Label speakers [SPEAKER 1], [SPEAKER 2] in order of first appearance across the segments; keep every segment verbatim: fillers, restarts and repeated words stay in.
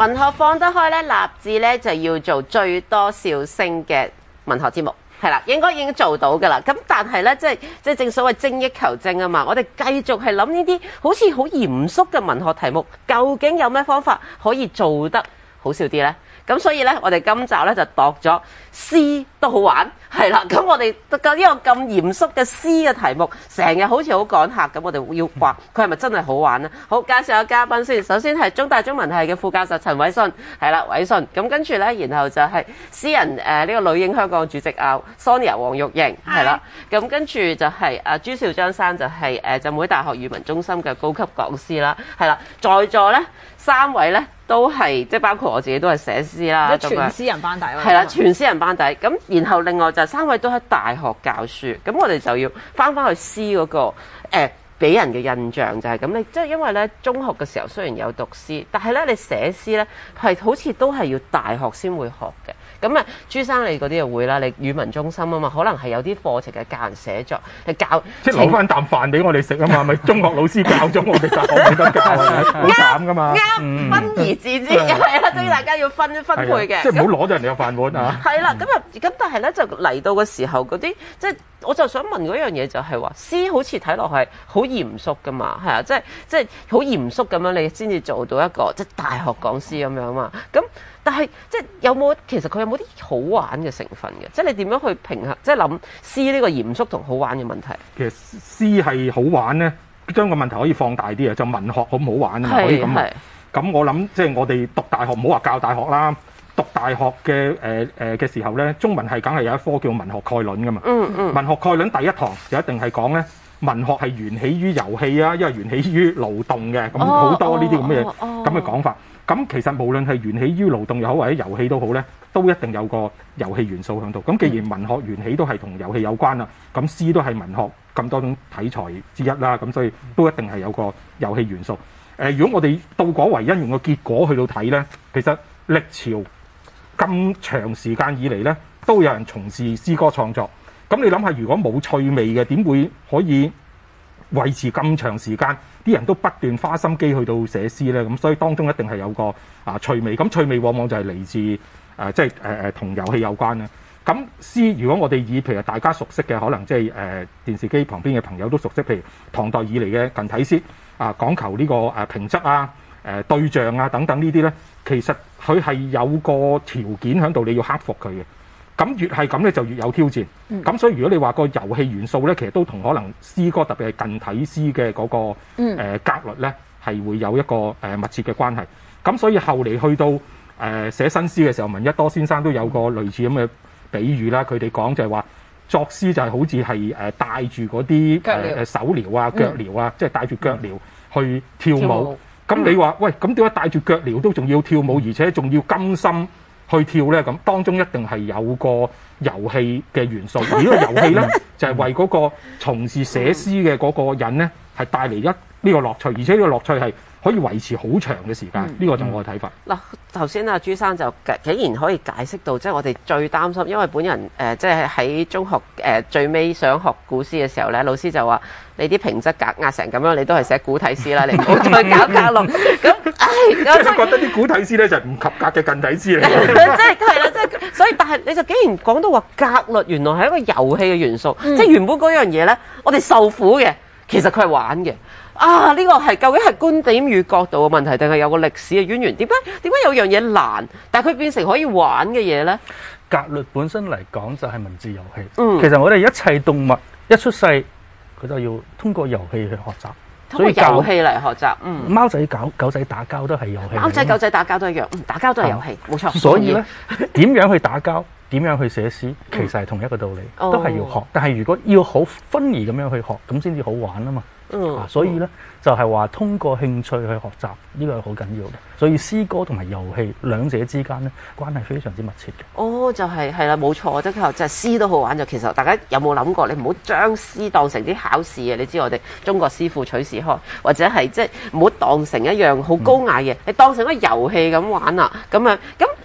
[SPEAKER 1] 文學放得開咧，立志咧就要做最多笑聲嘅文學節目。係啦，應該已經做到㗎啦。咁但係咧，即係即係正所謂精益求精啊嘛。我哋繼續係諗呢啲好似好嚴肅嘅文學題目，究竟有咩方法可以做得好笑啲呢？咁所以咧，我哋今集咧就度咗詩都好玩，係啦。咁我哋呢個咁嚴肅嘅詩嘅題目，成日好似好趕客咁，我哋要話佢係咪真係好玩呢？好，介紹下嘉賓先。首先係中大中文系嘅副教授陳偉信，係啦，偉信。咁跟住咧，然後就係詩人誒呢、呃這個女英香港主席啊 Sonia 黃玉瑩，係啦。咁跟住就係阿朱兆章生，就係誒浸會大學語文中心嘅高級講師啦，係啦。在座咧三位咧。都係即係包括我自己都係寫詩啦，
[SPEAKER 2] 全詩人班底啦，
[SPEAKER 1] 係啦，全詩人班底。咁然後另外就三位都喺大學教書，咁我哋就要翻翻去詩嗰、那個誒俾、呃、人嘅印象就係咁。你即係因為咧中學嘅時候雖然有讀詩，但係咧你寫詩咧係好似都係要大學先會學嘅。咁啊，朱生你嗰啲就會啦，你語文中心啊嘛，可能係有啲課程係教人寫作，係教
[SPEAKER 3] 即係攞翻啖飯俾我哋食啊嘛，咪中學老師教咗我哋就學唔得教啊，好慘噶嘛。
[SPEAKER 1] 啱，分而治之，係啦，所以大家要分分配嘅。
[SPEAKER 3] 即係唔好攞咗人哋嘅飯碗啊。
[SPEAKER 1] 係啦，咁啊，咁但係咧就嚟到嘅時候嗰啲，即係我就想問嗰樣嘢就係話，詩好似睇落係好嚴肅噶嘛，係啊，即係即係好嚴肅咁樣，你先至做到一個即係大學講詩咁樣嘛，咁。但係即係有冇其實佢有冇啲好玩嘅成分嘅？即係你點樣去平衡？即係諗詩呢個嚴肅同好玩嘅問題。
[SPEAKER 3] 其實詩係好玩咧，將個問題可以放大啲啊！就文學好唔好玩啊？可以咁啊。咁我諗即係我哋讀大學唔好話教大學啦，讀大學嘅誒誒嘅時候咧，中文係梗係有一科叫文學概論噶嘛。嗯嗯。文學概論第一堂就一定係講咧，文學係源起於遊戲啊，因為源起於勞動嘅，咁好多呢啲咁嘅咁嘅講法。咁其實無論係源起於勞動又好，或者遊戲都好咧，都一定有個遊戲元素喺度。咁既然文學源起都係同遊戲有關啦，咁詩都係文學咁多種題材之一啦，咁所以都一定係有個遊戲元素。誒、呃，如果我哋倒果為因，用個結果去到睇咧，其實歷朝咁長時間以嚟咧，都有人從事詩歌創作。咁你諗下，如果冇趣味嘅，點會可以維持咁長時間？啲人都不斷花心機去到寫詩咧，咁所以當中一定係有個啊趣味。咁趣味往往就係嚟自誒、呃，即係誒誒同遊戲有關啦。咁詩如果我哋以譬如大家熟悉嘅，可能即係誒電視機旁邊嘅朋友都熟悉，譬如唐代以嚟嘅近體詩啊，講求呢個誒平仄啊、誒、呃、對象啊等等呢啲咧，其實佢係有個條件喺度，你要克服佢嘅。咁越係咁咧，就越有挑戰。咁、嗯、所以如果你話個遊戲元素咧，其實都同可能詩歌特別係近體詩嘅嗰、那個誒、嗯呃、格律咧，係會有一個誒、呃、密切嘅關係。咁所以後嚟去到誒、呃、寫新詩嘅時候，聞一多先生都有個類似咁嘅比喻啦。佢哋講就係話作詩就係好似係誒帶住嗰啲誒手鐐啊、腳鐐啊，嗯、即係帶住腳鐐去跳舞。咁、嗯、你話喂，咁點解帶住腳鐐都仲要跳舞，而且仲要甘心去跳咧？咁當中一定係有個遊戲嘅元素，而呢個遊戲咧就係、是、為嗰個從事寫詩嘅嗰個人咧係帶嚟一呢個樂趣，而且呢個樂趣係可以維持好長嘅時間。呢、嗯、個就係我嘅睇法。嗱，頭先阿朱生就竟然可以解釋到，即、就、係、是、我哋最擔心，因為本人誒即係喺中學誒、呃、最尾想學古詩嘅時候咧，老師就話你啲平仄格壓成咁樣，你都係寫古體詩啦，你唔好再搞格律。咁唉，即係覺得啲古體詩咧就係唔及格嘅近體詩嚟。即係係啦，即係所以，但係你就竟然講到話格律原來係一個遊戲嘅元素，嗯、即係原本嗰樣嘢咧，我哋受苦嘅，其實佢係玩嘅。啊！呢、這個係究竟係觀點與角度嘅問題，定係有個歷史嘅淵源？點解點解有樣嘢難，但係佢變成可以玩嘅嘢咧？
[SPEAKER 4] 格律本身嚟講就係文字遊戲。
[SPEAKER 1] 嗯，
[SPEAKER 4] 其實我哋一切動物一出世，佢就要通過遊戲去學習。
[SPEAKER 1] 通過遊戲嚟學習。嗯，
[SPEAKER 4] 貓仔狗狗仔打交都係遊戲。
[SPEAKER 1] 貓仔狗仔打交都一樣，嗯，打交都係遊戲，冇、嗯、錯。
[SPEAKER 4] 所以咧，點樣去打交？點樣去寫詩，其實係同一個道理，嗯、都係要學。但係如果要好分離咁樣去學，咁先至好玩啊嘛。嗯，啊、所以咧就係、是、話通過興趣去學習，呢、這個係好緊要嘅。所以詩歌同埋遊戲兩者之間咧關係非常之密切嘅。哦，就係係啦，冇錯，即係即係詩都好玩。就其實大家有冇諗過，你唔好將詩當成啲考試嘅。你知我哋中國詩賦取士開，或者係即係唔好當成一樣好高雅嘅，嗯、你當成一個遊戲咁玩啊。咁樣咁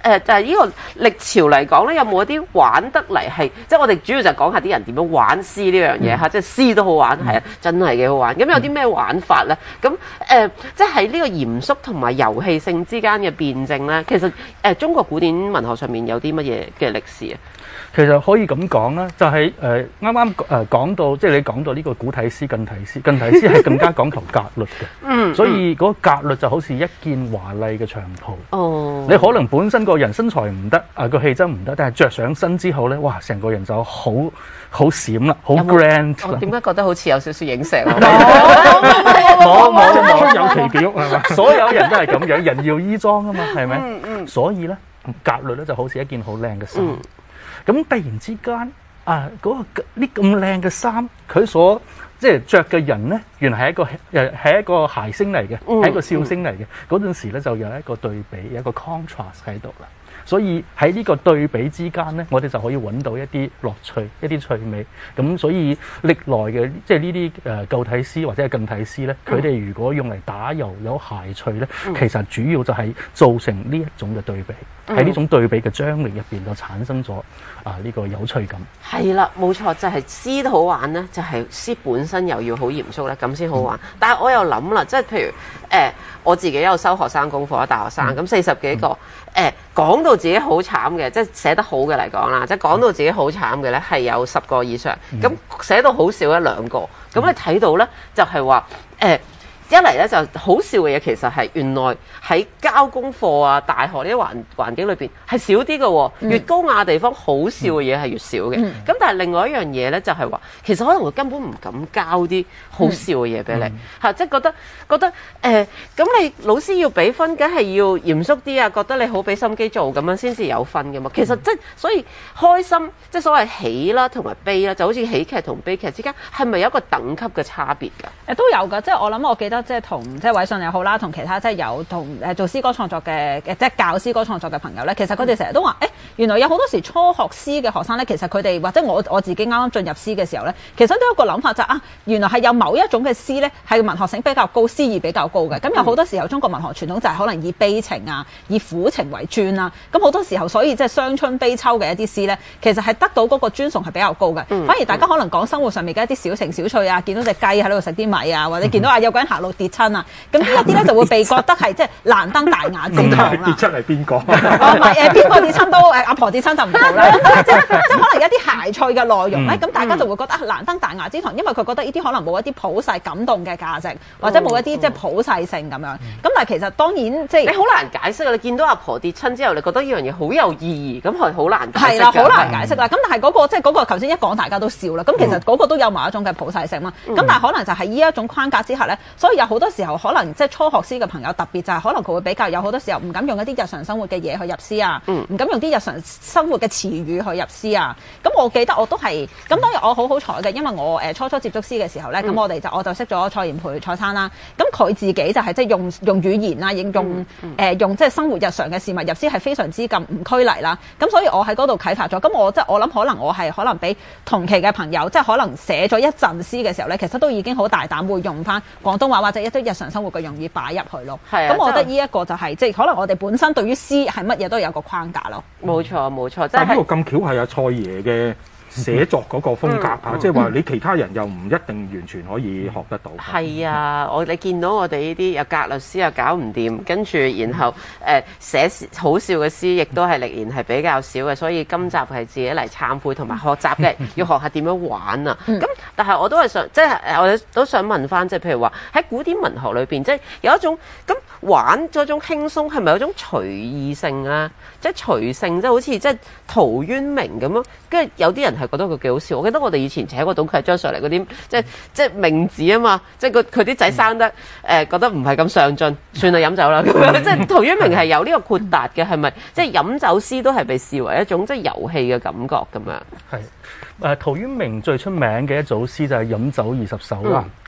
[SPEAKER 1] 誒就係呢個歷朝嚟講咧，有冇一啲玩得嚟係即係我哋主要就講下啲人點樣玩詩呢樣嘢嚇，即係詩都好玩，係啊，真係幾好玩。咁有啲咩玩法咧？咁誒、呃、即係喺呢個嚴肅同埋遊戲性之間嘅辯證咧，其實誒、呃、中國古典文學上面有啲乜嘢嘅歷史啊？
[SPEAKER 4] 其實可以咁講啦，就係誒啱啱誒講到，即係你講到呢個古體詩、近體詩，近體詩係更加講求格律嘅，嗯，所以嗰個格律就好似一件華麗嘅長袍，哦，你可能本身個人身材唔得，啊個氣質唔得，但係着上身之後咧，哇，成個人就好好閃啦，好 grand 啦。
[SPEAKER 1] 點解覺得好似有少少影射啊？
[SPEAKER 4] 冇冇冇，有其表係嘛？所有人都係咁樣，人要衣裝啊嘛，係咪？嗯嗯。所以咧，格律咧就好似一件好靚嘅衫。咁突然之間啊，嗰、那個呢咁靚嘅衫，佢所即係着嘅人咧，原來係一個誒係一個諧星嚟嘅，係、嗯、一個笑星嚟嘅。嗰陣時咧就有一個對比，有一個 contrast 喺度啦。所以喺呢個對比之間咧，我哋就可以揾到一啲樂趣、一啲趣味。咁所以歷來嘅即係呢啲誒舊體詩或者係近體詩咧，佢、嗯、哋如果用嚟打遊有諧趣咧、嗯，其實主要就係造成呢一種嘅對比。喺、嗯、呢種對比嘅張力入邊就產生咗啊呢、這個有趣感。係
[SPEAKER 1] 啦，冇錯，就係、是、詩都好玩咧，就係、是、詩本身又要好嚴肅咧，咁先好玩。嗯、但係我又諗啦，即係譬如誒、呃，我自己有收學生功課啦，大學生咁四十幾個誒。嗯呃講到自己好慘嘅，即係寫得好嘅嚟講啦，即係講到自己好慘嘅咧，係有十個以上。咁、嗯、寫到好少一兩個，咁、嗯、你睇到咧，就係話誒。一嚟咧就好笑嘅嘢，其實係原來喺交功課啊、大學呢啲環環境裏邊係少啲嘅喎。越高雅地方，好笑嘅嘢係越少嘅。咁、嗯、但係另外一樣嘢咧，就係話其實可能佢根本唔敢交啲好笑嘅嘢俾你嚇，即係覺得覺得誒，咁、呃、你老師要俾分，梗係要嚴肅啲啊，覺得你好俾心機做咁樣先至有分嘅嘛。其實即係所以開心，即係所謂喜啦同埋悲啦，就好似喜劇同悲劇之間係咪有一個等級嘅差別㗎？誒都有㗎，即係我諗我記得。即係同即係偉信又好啦，同其他即係有同誒做詩歌創作嘅嘅即係教詩歌創作嘅朋友咧，其實佢哋成日都話誒、欸，原來有好多時初學詩嘅學生咧，其實佢哋或者我我自己啱啱進入詩嘅時候咧，其實都有一個諗法就係、是、啊，原來係有某一種嘅詩咧係文學性比較高，詩意比較高嘅。咁有好多時候中國文學傳統就係可能以悲情啊、以苦情為尊啊。咁好多時候所以即係傷春悲秋嘅一啲詩咧，其實係得到嗰個尊崇係比較高嘅、嗯。反而大家可能講生活上面嘅一啲小情小趣啊，見到隻雞喺度食啲米啊，或者見到啊有個人行路跌親啊，咁呢一啲咧就會被覺得係即係難登大雅之堂啦。跌親係邊個？哦，唔係誒，邊個跌親都誒，阿婆跌親就唔好啦。即係即係可能有一啲諧趣嘅內容咧，咁、嗯、大家就會覺得啊難登大雅之堂，因為佢覺得呢啲可能冇一啲普世感動嘅價值，或者冇一啲即係普世性咁樣。咁、嗯、但係其實當然即係你好難解釋啊！你見到阿婆跌親之後，你覺得呢樣嘢好有意義，咁係好難解釋。係啦，好難解釋啦。咁但係嗰、嗰個即係嗰個頭先一講大家都笑啦。咁其實嗰個都有某一種嘅普世性嘛。咁、嗯、但係可能就係呢一種框架之下咧，所以有好多時候可能即係初學詩嘅朋友特別就係可能佢會比較有好多時候唔敢用一啲日常生活嘅嘢去入詩啊，唔、嗯、敢用啲日常生活嘅詞語去入詩啊。咁我記得我都係咁，當然我好好彩嘅，因為我誒初初接觸詩嘅時候咧，咁、嗯、我哋就我就識咗蔡炎培蔡生啦。咁佢自己就係即係用用語言啦，用用誒、嗯呃、用即係生活日常嘅事物入詩係非常之咁唔拘泥啦。咁所以我喺嗰度啟發咗。咁我即係我諗可能我係可能比同期嘅朋友即係可能寫咗一陣詩嘅時候咧，其實都已經好大膽會用翻廣東話或者一啲日常生活嘅用語擺入去咯。係啊，咁我覺得呢一個就係、是、即係可能我哋本身對於詩係乜嘢都有個框架咯。冇錯冇錯，即係呢個咁巧係阿蔡爺嘅寫作嗰個風格啊，即係話你其他人又唔一定完全可以學得到。係啊，我你見到我哋呢啲有格律詩又搞唔掂，跟住然後誒、呃、寫好笑嘅詩，亦都係歷年係比較少嘅，所以今集係自己嚟懺悔同埋學習嘅，要學下點樣玩啊。咁但係我都係想，即係我哋都想問翻，即係譬如話喺古典文學裏邊，即係有一種咁玩嗰種輕鬆，係咪有一種隨意性啊？即係隨性，即係好似即係陶淵明咁樣，跟住有啲人係覺得佢幾好笑。我記得我哋以前請過董啟章上嚟嗰啲，即係即係名子啊嘛，即係佢佢啲仔生得誒、呃、覺得唔係咁上進，算啦飲酒啦咁樣。即係陶淵明係有呢個豁達嘅，係咪？即係飲酒詩都係被視為一種即係遊戲嘅感覺咁樣。係誒、呃，陶淵明最出名嘅一組詩就係、是《飲酒二十首》啦。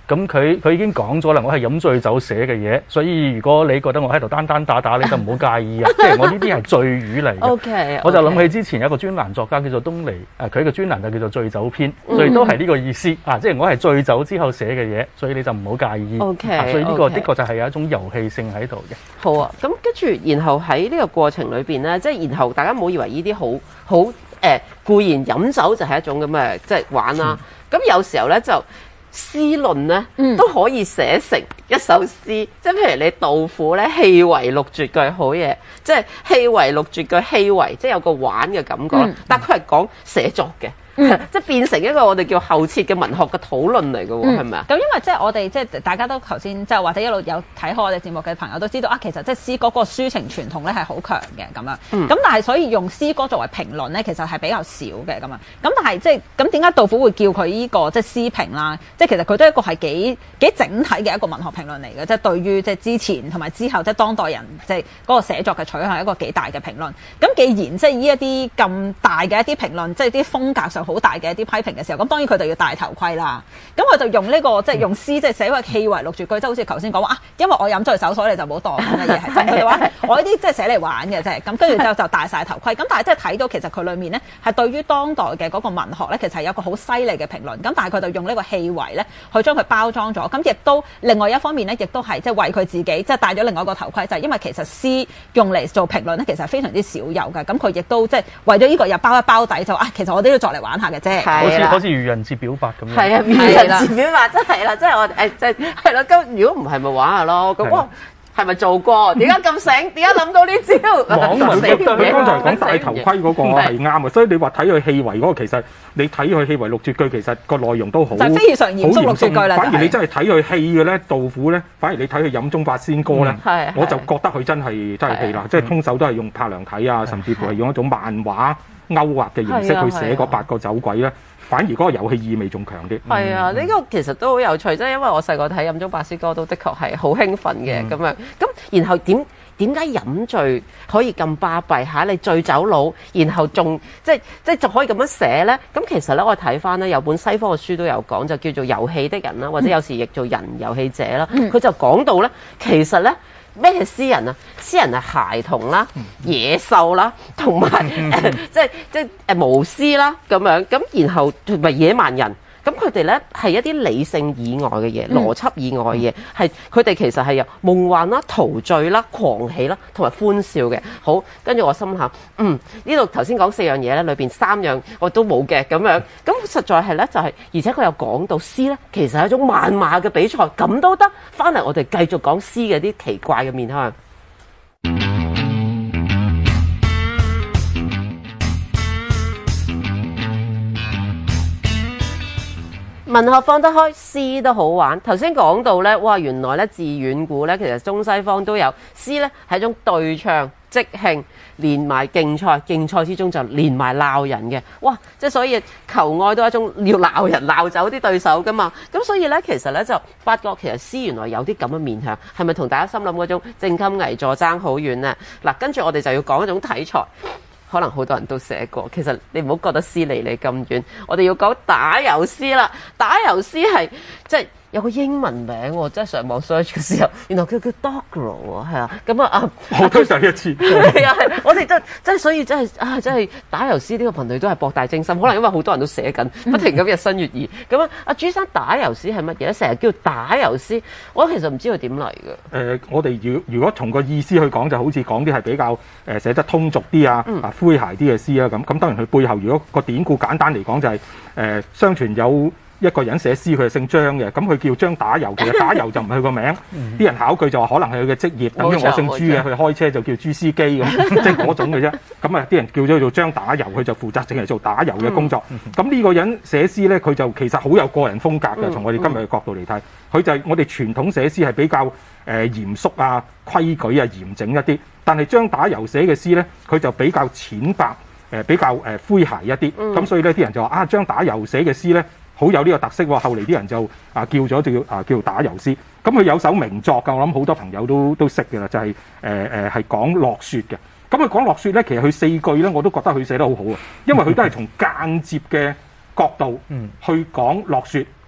[SPEAKER 4] 咁佢佢已經講咗啦，我係飲醉酒寫嘅嘢，所以如果你覺得我喺度單單打打，你就唔好介意啊。即係我呢啲係醉語嚟嘅。
[SPEAKER 1] Okay,
[SPEAKER 4] 我就諗起之前有一個專欄作家叫做東尼，誒佢嘅專欄就叫做醉酒篇，所以都係呢個意思、嗯、啊！即係我係醉酒之後寫嘅嘢，所以你就唔好介意。
[SPEAKER 1] Okay,
[SPEAKER 4] 啊、所以呢個
[SPEAKER 1] okay.
[SPEAKER 4] 的確就係有一種遊戲性喺度嘅。
[SPEAKER 1] 好啊，咁跟住，然後喺呢個過程裏邊咧，即係然後大家唔好以為呢啲好好誒固然飲酒就係一種咁嘅即係玩啦。咁、嗯、有時候咧就詩論咧、嗯、都可以寫成一首詩，即係譬如你杜甫咧，氣為六絕句好嘢，即係氣為六絕句，氣為即係有個玩嘅感覺，嗯、但佢係講寫作嘅。嗯、即係變成一個我哋叫後設嘅文學嘅討論嚟嘅喎，係咪啊？
[SPEAKER 2] 咁因為即係我哋即係大家都頭先即係或者一路有睇開我哋節目嘅朋友都知道啊，其實即係詩歌嗰個抒情傳統咧係好強嘅咁樣。咁、嗯、但係所以用詩歌作為評論咧，其實係比較少嘅咁樣。咁但係即係咁點解杜甫會叫佢呢、這個即係詩評啦？即係其實佢都係一個係幾幾整體嘅一個文學評論嚟嘅，即係對於即係之前同埋之後即係當代人即係嗰個寫作嘅取向係一個幾大嘅評論。咁既然即係呢一啲咁大嘅一啲評論，即係啲風格上好大嘅一啲批評嘅時候，咁當然佢就要戴頭盔啦。咁佢就用呢、這個即係用詩，即係寫個氣為六絕句，即係好似頭先講話啊，因為我飲醉酒，所以你就冇當咁嘅嘢係真。佢哋話我呢啲即係寫嚟玩嘅啫。咁跟住之後就戴晒頭盔。咁但係即係睇到其實佢裏面咧係對於當代嘅嗰個文學咧，其實係有個好犀利嘅評論。咁但係佢就用呢個氣為咧去將佢包裝咗。咁亦都另外一方面咧，亦都係即係為佢自己即係戴咗另外一個頭盔，就係、是、因為其實詩用嚟做評論咧，其實非常之少有嘅。咁佢亦都即係為咗呢個又包一包底，就啊其實我都要作嚟玩下嘅啫。
[SPEAKER 4] 好似好似愚人節表白咁樣。
[SPEAKER 1] 係啊，愚人節表白真係啦，即係我誒即係係啦。咁如果唔係咪玩下咯？咁哇係咪做過？點解咁醒？點解諗到呢招？
[SPEAKER 3] 網民佢佢剛才講戴頭盔嗰個係啱嘅，所以你話睇佢氣為嗰個，其實你睇佢氣為六絕句，其實個內容都好，
[SPEAKER 2] 就非常嚴肅六絕句啦。
[SPEAKER 3] 反而你真係睇佢氣嘅咧，杜甫咧，反而你睇佢飲中八仙歌咧，
[SPEAKER 1] 嗯、
[SPEAKER 3] 我就覺得佢真係真係氣啦，即係通手都係用柏梁體啊，甚至乎係用一種漫畫勾畫嘅形式去寫嗰八個酒鬼咧。反而嗰個遊戲意味仲強啲。
[SPEAKER 1] 係啊，呢、嗯、個其實都好有趣，即係因為我細個睇飲中八仙歌都的確係好興奮嘅咁、嗯、樣。咁然後點點解飲醉可以咁巴閉嚇？你醉酒佬，然後仲即係即係仲可以咁樣寫咧？咁其實咧，我睇翻咧有本西方嘅書都有講，就叫做遊戲的人啦，或者有時譯做人遊戲者啦。佢、嗯、就講到咧，其實咧。咩係詩人啊？詩人係孩童啦、野獸啦，同埋誒即係即係誒巫師啦咁樣。咁然後同埋野蠻人。咁佢哋咧係一啲理性以外嘅嘢、嗯，邏輯以外嘅嘢，係佢哋其實係有夢幻啦、陶醉啦、狂喜啦，同埋歡笑嘅。好，跟住我心諗，嗯，呢度頭先講四樣嘢咧，裏邊三樣我都冇嘅咁樣。咁實在係咧，就係、是、而且佢有講到詩咧，其實係一種謾罵嘅比賽，咁都得。翻嚟我哋繼續講詩嘅啲奇怪嘅面向。文學放得開，詩都好玩。頭先講到咧，哇，原來咧自遠古咧，其實中西方都有詩咧，係一種對唱即興，連埋競賽，競賽之中就連埋鬧人嘅。哇！即係所以求愛都係一種要鬧人鬧走啲對手噶嘛。咁所以咧，其實咧就發覺其實詩原來有啲咁嘅面向，係咪同大家心諗嗰種正襟危坐爭好遠呢？嗱，跟住我哋就要講一種題材。可能好多人都寫過，其實你唔好覺得詩離你咁遠。我哋要講打油詩啦，打油詩係即係有個英文名喎，即係上網 search 嘅時候，原來佢叫 Doggerel 喎，係啊，咁啊啊，
[SPEAKER 3] 我都第一次，
[SPEAKER 1] 係啊，我哋真真所以真係啊，真係打油詩呢個頻率都係博大精深，可能因為好多人都寫緊，不停咁日新月異。咁啊，阿朱生打油詩係乜嘢咧？成日叫打油詩，我其實唔知佢點嚟嘅。誒、
[SPEAKER 3] 呃，我哋如如果從個意思去講，就好似講啲係比較誒寫得通俗啲啊，嗯、啊詼諧啲嘅詩啊咁。咁當然佢背後如果個典故簡單嚟講就係、是、誒、呃，相傳有一個人寫詩，佢係姓張嘅，咁佢叫張打油。其實打油就唔係佢個名，啲、嗯、人考據就話可能係佢嘅職業，等於我姓朱嘅，佢開車就叫朱司機咁，即係嗰種嘅啫。咁啊，啲人叫咗做張打油，佢就負責淨係做打油嘅工作。咁、嗯、呢個人寫詩咧，佢就其實好有個人風格嘅。從、嗯、我哋今日嘅角度嚟睇，佢、嗯、就係我哋傳統寫詩係比較誒、呃、嚴肅啊、規矩啊、嚴整一啲。但係張打油寫嘅詩咧，佢就比較淺白，誒、呃、比較誒詼諧一啲。咁、嗯、所以咧，啲人就話啊，張打油寫嘅詩咧，好有呢個特色喎。後嚟啲人就啊叫咗就叫啊叫打油詩。咁佢有首名作㗎，我諗好多朋友都都識嘅啦，就係誒誒係講落雪嘅。咁佢講落雪咧，其實佢四句咧，我都覺得佢寫得好好啊，因為佢都係從間接嘅角度去講落雪。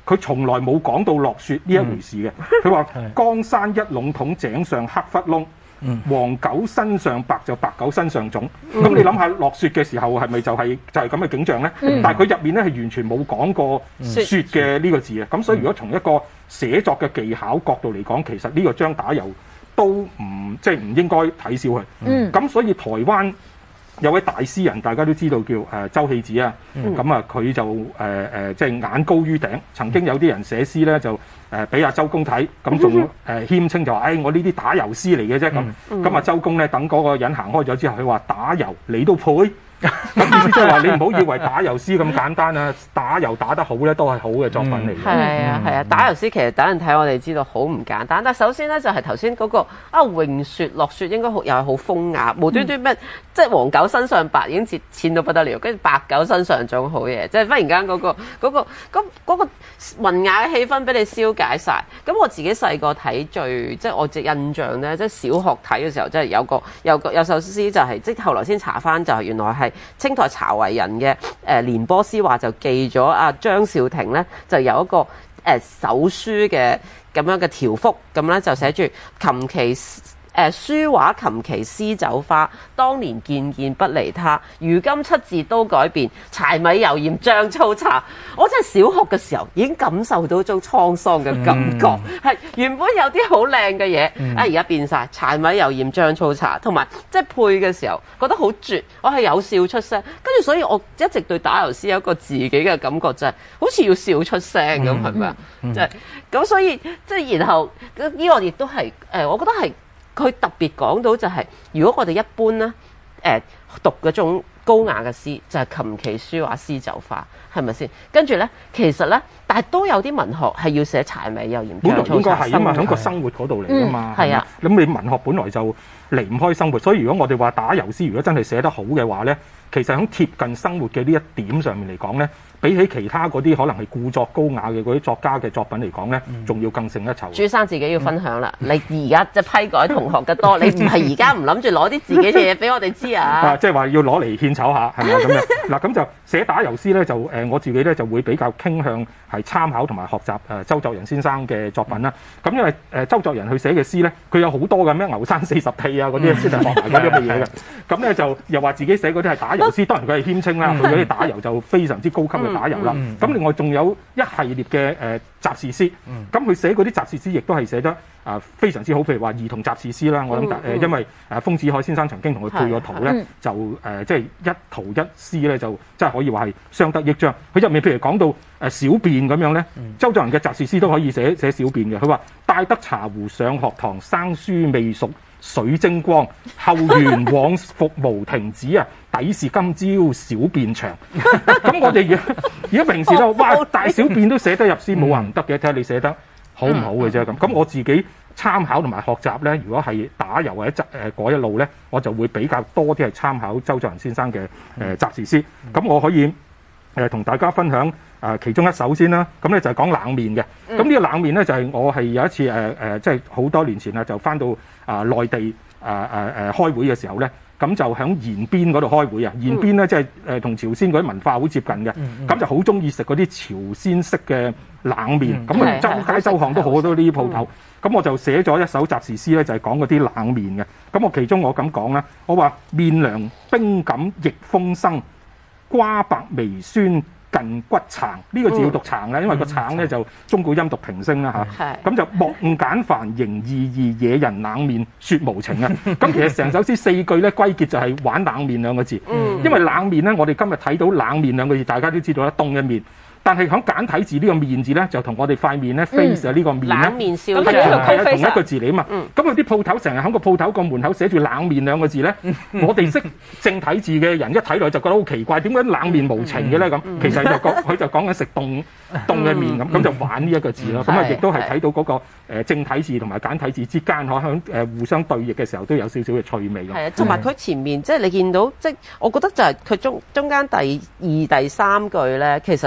[SPEAKER 3] 佢從來冇講到落雪呢一回事嘅。佢話、嗯、江山一籠統，井上黑窟窿。嗯、黃狗身上白就白狗身上腫，咁、嗯、你諗下落雪嘅時候係咪就係、是、就係咁嘅景象咧？嗯、但係佢入面咧係完全冇講過雪嘅呢個字啊！咁、嗯、所以如果從一個寫作嘅技巧角度嚟講，其實呢個張打油都唔即係唔應該睇小佢。咁、嗯、所以台灣有位大詩人，大家都知道叫誒、呃、周棄子啊。咁啊佢就誒誒即係眼高於頂，曾經有啲人寫詩咧就。誒俾阿周公睇，咁仲誒謙稱就話：誒、哎、我呢啲打油詩嚟嘅啫。咁咁啊，周公咧等嗰個人行開咗之後，佢話打油你都配？咁意思即係話你唔好以為打油詩咁簡單啊！打油打得好咧，都係好嘅作品嚟嘅。係、
[SPEAKER 1] 嗯、啊係啊，打油詩其實等人睇我哋知道好唔簡單。但係首先咧就係頭先嗰個啊詠雪落雪應該好又係好風雅，無端端咩、嗯、即係黃狗身上白已經折淺到不得了，跟住白狗身上仲好嘢，即係忽然間嗰、嗰個嗰、嗰個咁嗰、嗰個文雅嘅氣氛俾你消解晒。咁我自己細個睇最即係我隻印象咧，即係小學睇嘅時候，即係有個有個有首詩就係、是、即係後來先查翻就係原來係。清代查為人嘅誒廉波詩話就記咗阿張少廷咧，就有一個誒、呃、手書嘅咁樣嘅條幅，咁咧就寫住琴棋誒書畫琴棋詩酒花，當年件件不離他，如今七字都改變，柴米油鹽醬醋茶。我真係小學嘅時候已經感受到種滄桑嘅感覺，係、嗯、原本有啲好靚嘅嘢，啊而家變晒柴米油鹽醬醋茶，同埋即係配嘅時候覺得好絕，我係有笑出聲，跟住所以我一直對打油詩有一個自己嘅感覺，就係、是、好似要笑出聲咁，係咪啊？即係咁，所以即係然後呢、這個亦都係誒，我覺得係。佢特別講到就係、是，如果我哋一般咧，誒、呃、讀嗰種高雅嘅詩，就係、是、琴棋書畫詩酒花，係咪先？跟住咧，其實咧，但係都有啲文學係要寫柴米油鹽醬醋茶。
[SPEAKER 3] 本來應該係啊嘛，喺個生活嗰度嚟噶嘛。係、嗯、啊，咁你文學本來就離唔開生活，所以如果我哋話打油詩，如果真係寫得好嘅話咧，其實喺貼近生活嘅呢一點上面嚟講咧。比起其他嗰啲可能係故作高雅嘅嗰啲作家嘅作品嚟講咧，仲、嗯、要更勝一籌。朱
[SPEAKER 1] 生自己要分享啦、嗯，你而家即係批改同學嘅多，你唔係而家唔諗住攞啲自己嘅嘢俾我哋知啊？啊，
[SPEAKER 3] 即係話要攞嚟獻醜下，係咪咁樣？嗱，咁就寫打油詩咧，就誒、呃、我自己咧就會比較傾向係參考同埋學習誒、呃、周作人先生嘅作品啦。咁、嗯、因為誒、呃、周作人去寫嘅詩咧，佢有好多嘅咩牛山四十屁啊嗰啲先係學埋嗰啲咁嘅嘢嘅。咁咧就又話自己寫嗰啲係打油詩，當然佢係謙稱啦。佢嗰啲打油就非常之高級嘅打油啦。咁、嗯嗯、另外仲有一系列嘅誒、呃、雜事詩，咁佢寫嗰啲雜事詩亦都係寫得啊、呃、非常之好。譬如話兒童雜事詩啦，我諗誒、嗯呃、因為誒豐子愷先生曾經同佢配過圖咧，就誒即係一圖一詩咧，就真係可以話係相得益彰。佢入面譬如講到誒、呃、小便咁樣咧、嗯，周作人嘅雜事詩都可以寫寫小便嘅。佢話帶得茶壺上學堂，生疏未熟水晶光，後園往復無停止啊！抵是今朝小便長。咁我哋而家平時都哇大小便都寫得入詩，冇話唔得嘅，睇下你寫得好唔好嘅啫。咁咁我自己參考同埋學習咧，如果係打油或者誒嗰一路咧，我就會比較多啲係參考周作人先生嘅誒雜事詩。咁我可以誒同大家分享誒其中一首先啦。咁咧就係講冷面嘅。咁呢個冷面咧就係我係有一次誒誒，即係好多年前啦，就翻到啊內地誒誒誒開會嘅時候咧。咁就喺延邊嗰度開會啊！延邊咧即係誒同朝鮮嗰啲文化好接近嘅，咁、嗯、就好中意食嗰啲朝鮮式嘅冷面，咁、嗯、啊周街周巷都好多呢啲鋪頭。咁、嗯、我就寫咗一首雜事詩咧，就係講嗰啲冷面嘅。咁我其中我咁講啦，我話面涼冰感逆風生，瓜白微酸近骨橙，呢、這個字要讀橙啦，因為個橙咧就中古音讀平聲啦嚇。咁、嗯、就莫誤簡繁形意義，惹人冷面説無情啊！咁其實成首詩四句咧歸結就係玩冷面兩個字。嗯、因為冷面咧，我哋今日睇到冷面兩個字，大家都知道啦，凍嘅面。但係喺簡體字呢個面字咧，就同我哋塊面咧 face 啊呢個面咧，咁係係同一個字嚟啊嘛。咁有啲鋪頭成日喺個鋪頭個門口寫住冷面兩個字咧，嗯、我哋識正體字嘅人一睇落就覺得好奇怪，點解冷面無情嘅咧咁？其實就講佢就講緊食凍凍嘅面咁，咁、嗯、就玩呢一個字咯。咁、嗯、啊，亦都係睇到嗰個誒正體字同埋簡體字之間可響誒互相對譯嘅時候都有少少嘅趣味咯。係啊，同埋佢前面即係你見到，即係我覺得就係佢中中間第二第三句咧，其實都係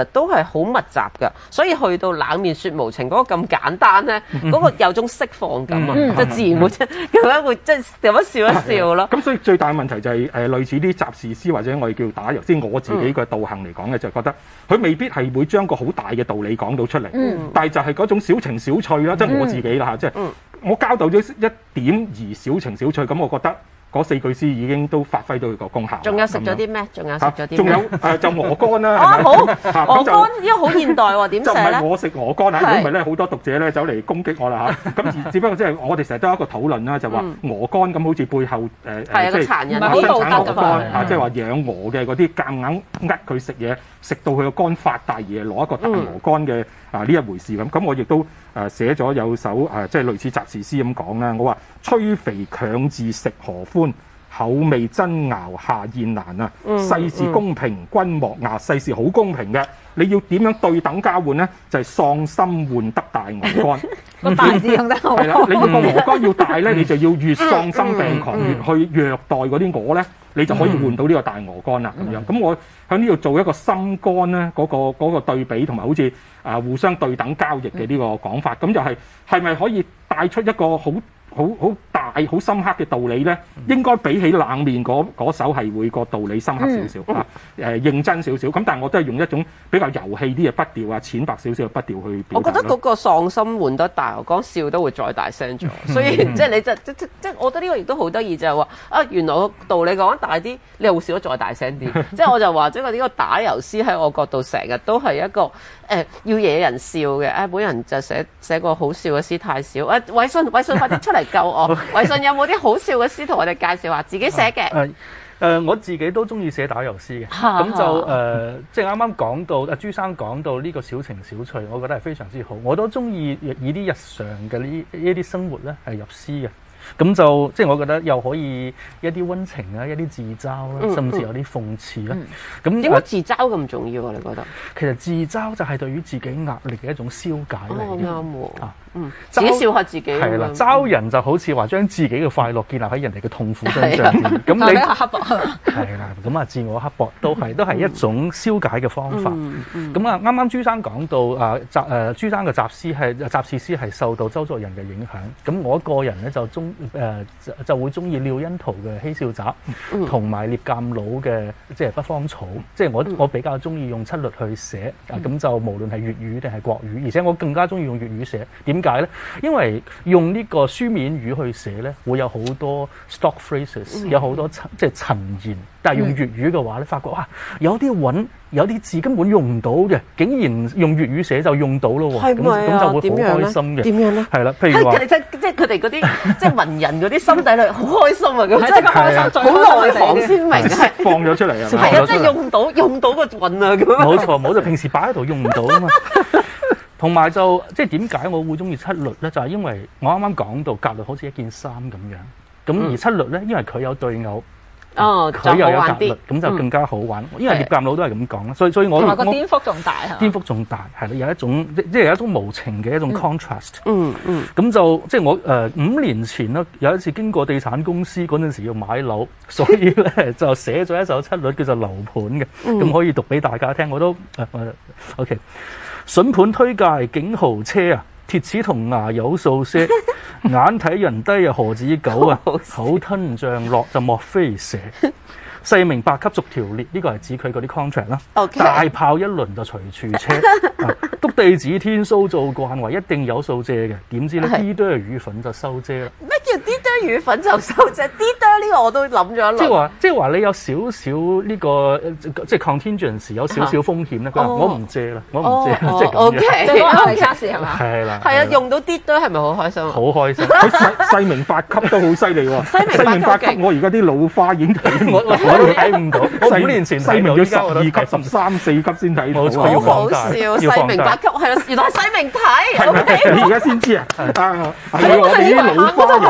[SPEAKER 1] 好密集㗎，所以去到冷面説無情嗰個咁簡單咧，嗰、嗰個有種釋放感啊，就自然會即係咁樣會即係咁樣笑一笑咯。
[SPEAKER 3] 咁所以最大嘅問題就係、是、誒、呃、類似啲集事師或者我哋叫打油，即係我自己嘅道行嚟講嘅，就覺得佢未必係會將個好大嘅道理講到出嚟，嗯、但係就係嗰種小情小趣啦，即、就、係、是、我自己啦嚇，即係、嗯、我交代咗一點而小情小趣，咁我覺得。嗰四句詩已經都發揮到佢個功效。仲
[SPEAKER 1] 有食咗啲咩？仲有食咗啲咩？
[SPEAKER 3] 仲有誒就鵝肝啦。
[SPEAKER 1] 啊好，鵝肝呢個好現代喎，點寫咧？就唔係我食鵝肝啊！如果唔係咧，好多讀者咧走嚟攻擊我啦嚇。咁只不過即係我哋成日都有一個討論啦，就話鵝肝咁好似背後誒誒即係殘忍
[SPEAKER 3] 生產鵝肝啊，即係話養鵝嘅嗰啲夾硬呃佢食嘢，食到佢個肝發大而攞一個大鵝肝嘅啊呢一回事咁。咁我亦都誒寫咗有首誒即係類似雜事詩咁講啦。我話催肥強自食何歡，口味真熬下咽難啊！嗯、世事公平，嗯、君莫壓，世事好公平嘅。你要點樣對等交換呢？就係、是、喪心換得大鵝肝。
[SPEAKER 2] 個大字用得好。
[SPEAKER 3] 係啦，你要個鵝肝要大咧，你就要越喪心病狂，越去虐待嗰啲鵝咧，你就可以換到呢個大鵝肝啦。咁、嗯、樣，咁我喺呢度做一個心肝咧，嗰、那個嗰、那個對比同埋好似啊互相對等交易嘅呢個講法，咁、嗯、就係係咪可以帶出一個好？好好大好深刻嘅道理咧，應該比起冷面嗰嗰首係會個道理深刻少少、嗯、啊，誒、呃、認真少少。咁但係我都係用一種比較遊戲啲嘅筆調啊，淺白少少嘅筆調去表達。我覺得嗰個喪心換得大鵝肝笑都會再大聲咗，所以即係你就即即即我覺得呢個亦都好得意，就係話啊原來個道理講得大啲，你又會笑得再大聲啲。即係我就話即係呢個打油詩喺我角度成日都係一個誒、呃、要惹人笑嘅。誒、啊、本人就寫寫個好笑嘅詩太少。誒偉信偉信快啲出嚟救我！偉信有冇啲好笑嘅詩同我哋介紹下？自己寫嘅。
[SPEAKER 4] 誒誒，我自己都中意寫打油詩嘅。咁就誒、呃，即係啱啱講到阿朱生講到呢個小情小趣，我覺得係非常之好。我都中意以啲日常嘅呢呢啲生活咧係入詩嘅。咁就即係我覺得又可以一啲溫情啦，一啲自嘲啦，嗯、甚至有啲諷刺啦。咁
[SPEAKER 1] 點解自嘲咁重要啊？你覺得？
[SPEAKER 4] 其實自嘲就係對於自己壓力嘅一種消解嚟嘅。
[SPEAKER 1] 啱喎。啊，
[SPEAKER 4] 嗯，
[SPEAKER 1] 自己笑下自己。
[SPEAKER 4] 係啦，嘲人就好似話將自己嘅快樂建立喺人哋嘅痛苦身上邊。咁你
[SPEAKER 2] 刻薄
[SPEAKER 4] 係啦，咁啊自我刻薄都係都係一種消解嘅方法。咁啊啱啱朱生講到啊集誒朱生嘅集詩係集事詩係受到周作人嘅影響。咁我個人咧就中。誒、呃、就就會中意廖恩圖嘅嬉笑集，同埋聶鑑佬嘅即係北方草，即係我我比較中意用七律去寫，咁、嗯、就無論係粵語定係國語，而且我更加中意用粵語寫。點解咧？因為用呢個書面語去寫咧，會有好多 stock phrases，、嗯、有好多即係陳言。但係用粵語嘅話咧，發覺哇，有啲韻，有啲字根本用唔到嘅，竟然用粵語寫就用到咯喎，咁咁、啊、就會好開心嘅。
[SPEAKER 1] 點樣咧？
[SPEAKER 4] 係啦，譬如話，
[SPEAKER 1] 即係即係佢哋嗰啲即係文人嗰啲心底裏好開心啊！咁即係開心，
[SPEAKER 2] 最
[SPEAKER 1] 好內行先明，係
[SPEAKER 3] 放咗出嚟啊！
[SPEAKER 1] 係啊，即係用到用到個韻啊！咁
[SPEAKER 4] 冇錯，冇就平時擺喺度用唔到啊嘛。同埋就即係點解我會中意七律咧？就係、是、因為我啱啱講到格律好似一件衫咁樣，咁、嗯、而七律咧，因為佢有對偶。
[SPEAKER 1] 哦，
[SPEAKER 4] 佢又有格律，咁就更加好玩。嗯、因為聶鑑佬都係咁講啦，所以所以我
[SPEAKER 2] 同埋個顛覆仲大嚇，
[SPEAKER 4] 顛覆仲大係啦，有一種即即係有一種無情嘅一種 contrast。
[SPEAKER 1] 嗯嗯，咁、
[SPEAKER 4] 嗯、就即係我誒、呃、五年前啦，有一次經過地產公司嗰陣時要買樓，所以咧就寫咗一首七律叫做樓盤嘅，咁、嗯、可以讀俾大家聽。我都誒、呃、OK，筍盤推介景豪車啊！鐵齒銅牙有數些，眼睇人低啊何止狗啊，口吞象落就莫非蛇。細明八級逐條列，呢、這個係指佢嗰啲 contract 啦。
[SPEAKER 1] Okay.
[SPEAKER 4] 大炮一輪就隨處車，篤、啊、地址天蘇做慣，話一定有數借嘅。點知咧啲多魚粉就收遮啦。咩
[SPEAKER 1] 叫啲多魚粉就收遮？啲多呢個我都諗咗一輪。
[SPEAKER 4] 即係話，即係話你有少少呢個即係 contingency 有少少風險咧。佢話、oh. 我唔借啦，我唔借啦，即係咁樣。
[SPEAKER 1] O K，
[SPEAKER 2] 即係嗰個係測試係嘛？
[SPEAKER 4] 係啦。
[SPEAKER 1] 係啊，用到啲多係咪好開心？
[SPEAKER 4] 好開心。
[SPEAKER 3] 佢細細明八級都好犀利喎。細明八級，我而家啲老花已經睇我。我都睇唔到，我五年前細明要十二級、十三四級先睇到，
[SPEAKER 1] 好好笑。細明八級係啦，原來細明睇，
[SPEAKER 3] 你而家先知啊！啊，係我哋啲老花人睇到就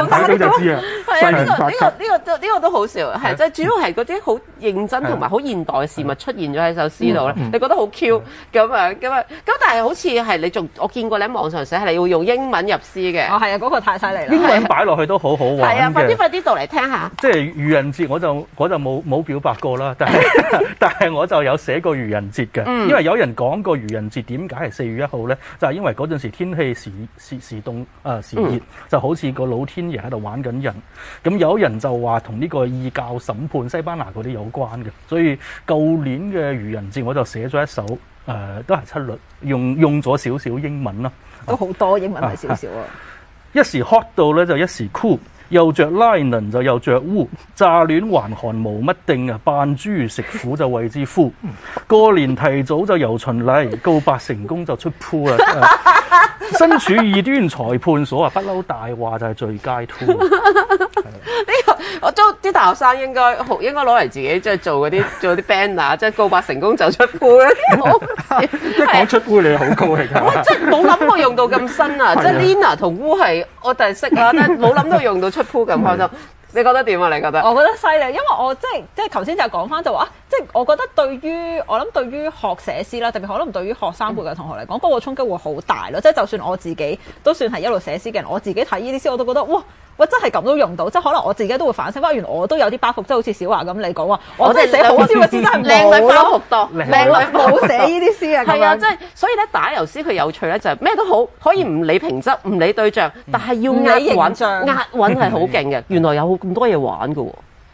[SPEAKER 3] 知啊。
[SPEAKER 1] 係啊，呢個呢個呢個都呢個都好笑，係即係主要係嗰啲好認真同埋好現代嘅事物出現咗喺首詩度咧，你覺得好 Q 咁樣咁啊？咁但係好似係你仲我見過你喺網上寫係你要用英文入詩嘅。
[SPEAKER 2] 哦，係啊，嗰個太犀利啦！
[SPEAKER 4] 英文擺落去都好好玩嘅。
[SPEAKER 1] 係啊，快啲快啲讀嚟聽下。
[SPEAKER 4] 即係愚人節，我就我就冇冇表白過啦，但係但係我就有寫過愚人節嘅，嗯、因為有人講過愚人節點解係四月一號咧，就係、是、因為嗰陣時天氣時時時凍啊時熱，嗯、就好似個老天爺喺度玩緊人。咁有人就話同呢個異教審判西班牙嗰啲有關嘅，所以舊年嘅愚人節我就寫咗一首誒、呃，都係七律，用用咗少少英文啦，
[SPEAKER 2] 都好多英文係少少啊。
[SPEAKER 4] 一時 hot 到咧就一時 cool。又着拉能就又着烏，乍暖還寒無乜定啊！扮豬食苦就為之夫，過年提早就遊巡禮，告白成功就出鋪啦！身處異端裁判所啊，不嬲大話就係最佳 tool。
[SPEAKER 1] 呢個我都啲大學生應該好應該攞嚟自己即係做嗰啲做啲 banner，即係告白成功就出鋪咧。
[SPEAKER 3] 一講出烏你好高興㗎，
[SPEAKER 1] 即係冇諗過用到咁新啊！即係 Lina 同烏係我就係識啊，但係冇諗到用到出鋪咁開心。你覺得點啊？你覺得？
[SPEAKER 2] 我覺得犀利，因為我即係即係頭先就講翻就話，即係我覺得對於我諗對於學寫詩啦，特別可能對於學生輩嘅同學嚟講，嗰、嗯、個衝擊會好大咯。即係就算我自己都算係一路寫詩嘅人，我自己睇呢啲詩我都覺得哇！喂，真係咁都用到，即係可能我自己都會反省翻，原來我都有啲包袱，即係好似小華咁你講話，我真係寫好少嘅詩真係
[SPEAKER 1] 靚女包袱多，
[SPEAKER 2] 靚女冇寫呢啲詩啊。
[SPEAKER 1] 係啊，即係所以咧打油詩佢有趣咧，就係咩都好，可以唔理平仄，唔理對象，但係要押韻，押韻係好勁嘅。原來有咁多嘢玩㗎喎。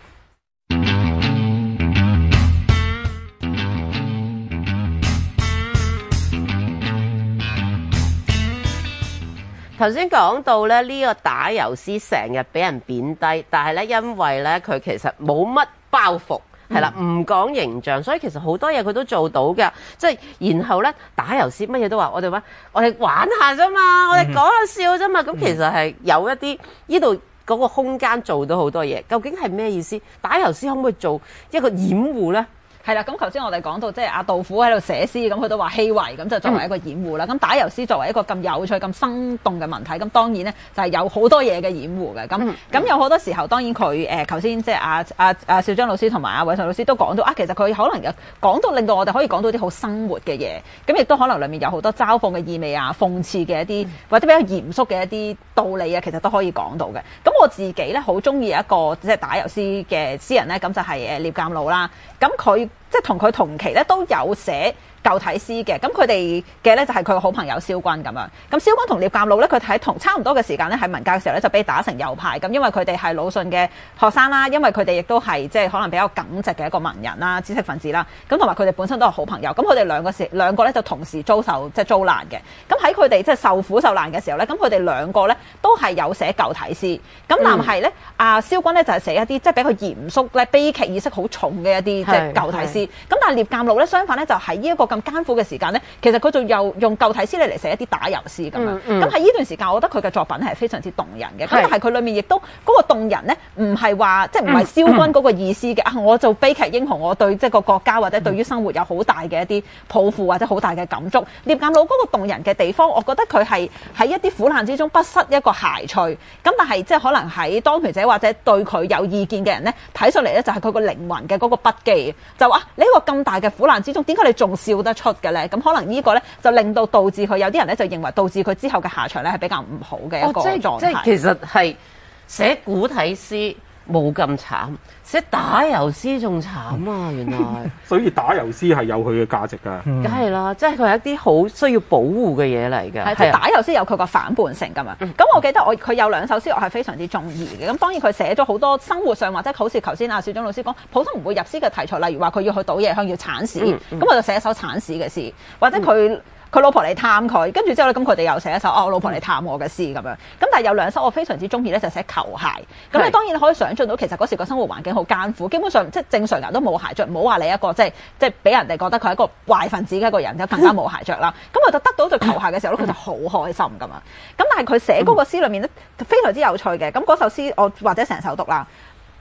[SPEAKER 1] 頭先講到咧，呢個打油詩成日俾人貶低，但係咧因為咧佢其實冇乜包袱，係啦，唔講形象，所以其實好多嘢佢都做到㗎。即係然後咧打油詩乜嘢都話，我哋話我哋玩下啫嘛，我哋講下笑啫嘛。咁其實係有一啲呢度嗰個空間做到好多嘢。究竟係咩意思？打油詩可唔可以做一個掩護咧？
[SPEAKER 2] 係啦，咁頭先我哋講到即係阿杜甫喺度寫詩，咁佢都話氣圍，咁就作為一個掩護啦。咁、嗯、打油詩作為一個咁有趣、咁生動嘅文體，咁當然咧就係有好多嘢嘅掩護嘅。咁咁、嗯、有好多時候，當然佢誒頭先即係阿阿阿兆章老師同埋阿偉成老師都講到啊，其實佢可能有講到令到我哋可以講到啲好生活嘅嘢，咁亦都可能裡面有好多嘲諷嘅意味啊、諷刺嘅一啲、嗯、或者比較嚴肅嘅一啲道理啊，其實都可以講到嘅。咁我自己咧好中意一個即係打油詩嘅詩人咧，咁就係誒聶鑑路啦。咁佢即係同佢同期咧都有寫舊體詩嘅，咁佢哋嘅咧就係佢個好朋友蕭君咁樣。咁蕭君同聶鑑路咧，佢喺同差唔多嘅時間咧，喺文革嘅時候咧就俾打成右派。咁因為佢哋係魯迅嘅學生啦，因為佢哋亦都係即係可能比較耿直嘅一個文人啦、知識分子啦。咁同埋佢哋本身都係好朋友。咁佢哋兩個時兩個咧就同時遭受即係遭難嘅。咁喺佢哋即係受苦受難嘅時候咧，咁佢哋兩個咧都係有寫舊體詩。咁但係咧，阿蕭君咧就係寫一啲即係比較嚴肅咧、悲劇意識好重嘅一啲即係舊體詩。咁但係聶鑑路咧相反咧就喺呢一個咁艱苦嘅時間咧，其實佢就又用舊體詩嚟嚟寫一啲打油詩咁樣。咁喺呢段時間，我覺得佢嘅作品係非常之動人嘅。咁但係佢裏面亦都嗰個動人咧，唔係話即係唔係蕭君嗰個意思嘅啊！我做悲劇英雄，我對即係個國家或者對於生活有好大嘅一啲抱負或者好大嘅感觸。聶鑑路嗰個動人嘅地方，我覺得佢係喺一啲苦難之中不失一個諧趣。咁但係即係可能喺當權者或者對佢有意見嘅人咧，睇上嚟咧就係佢個靈魂嘅嗰個筆記，就話你呢個咁大嘅苦難之中，點解你仲笑得出嘅咧？咁可能呢個咧就令到導致佢有啲人咧就認為導致佢之後嘅下場咧係比較唔好嘅一個狀態。哦、即係其實係寫古體詩冇咁慘，寫打油詩仲慘啊！原來
[SPEAKER 3] 所以打油詩係有佢嘅價值㗎。
[SPEAKER 1] 梗係啦，即係佢係一啲好需要保護嘅嘢嚟嘅。
[SPEAKER 2] 係即係打油詩有佢個反叛性㗎嘛。咁、嗯、我記得我佢有兩首詩我係非常之中意嘅。咁當然佢寫咗好多生活上或者好似頭先阿兆章老師講，普通唔會入詩嘅題材，例如話佢要去倒夜香要鏟屎，咁、嗯嗯、我就寫一首鏟屎嘅詩，或者佢。嗯佢老婆嚟探佢，跟住之後咧，咁佢哋又寫一首哦，我老婆嚟探我嘅詩咁樣。咁但係有兩首我非常之中意咧，就寫球鞋。咁你當然可以想像到，其實嗰時個生活環境好艱苦，基本上即係正常人都冇鞋着，唔好話你一個即係即係俾人哋覺得佢係一個壞分子嘅一個人，就更加冇鞋着啦。咁佢就得到對球鞋嘅時候咧，佢就好開心噶嘛。咁但係佢寫嗰個詩裏面咧，非常之有趣嘅。咁嗰首詩我或者成首讀啦。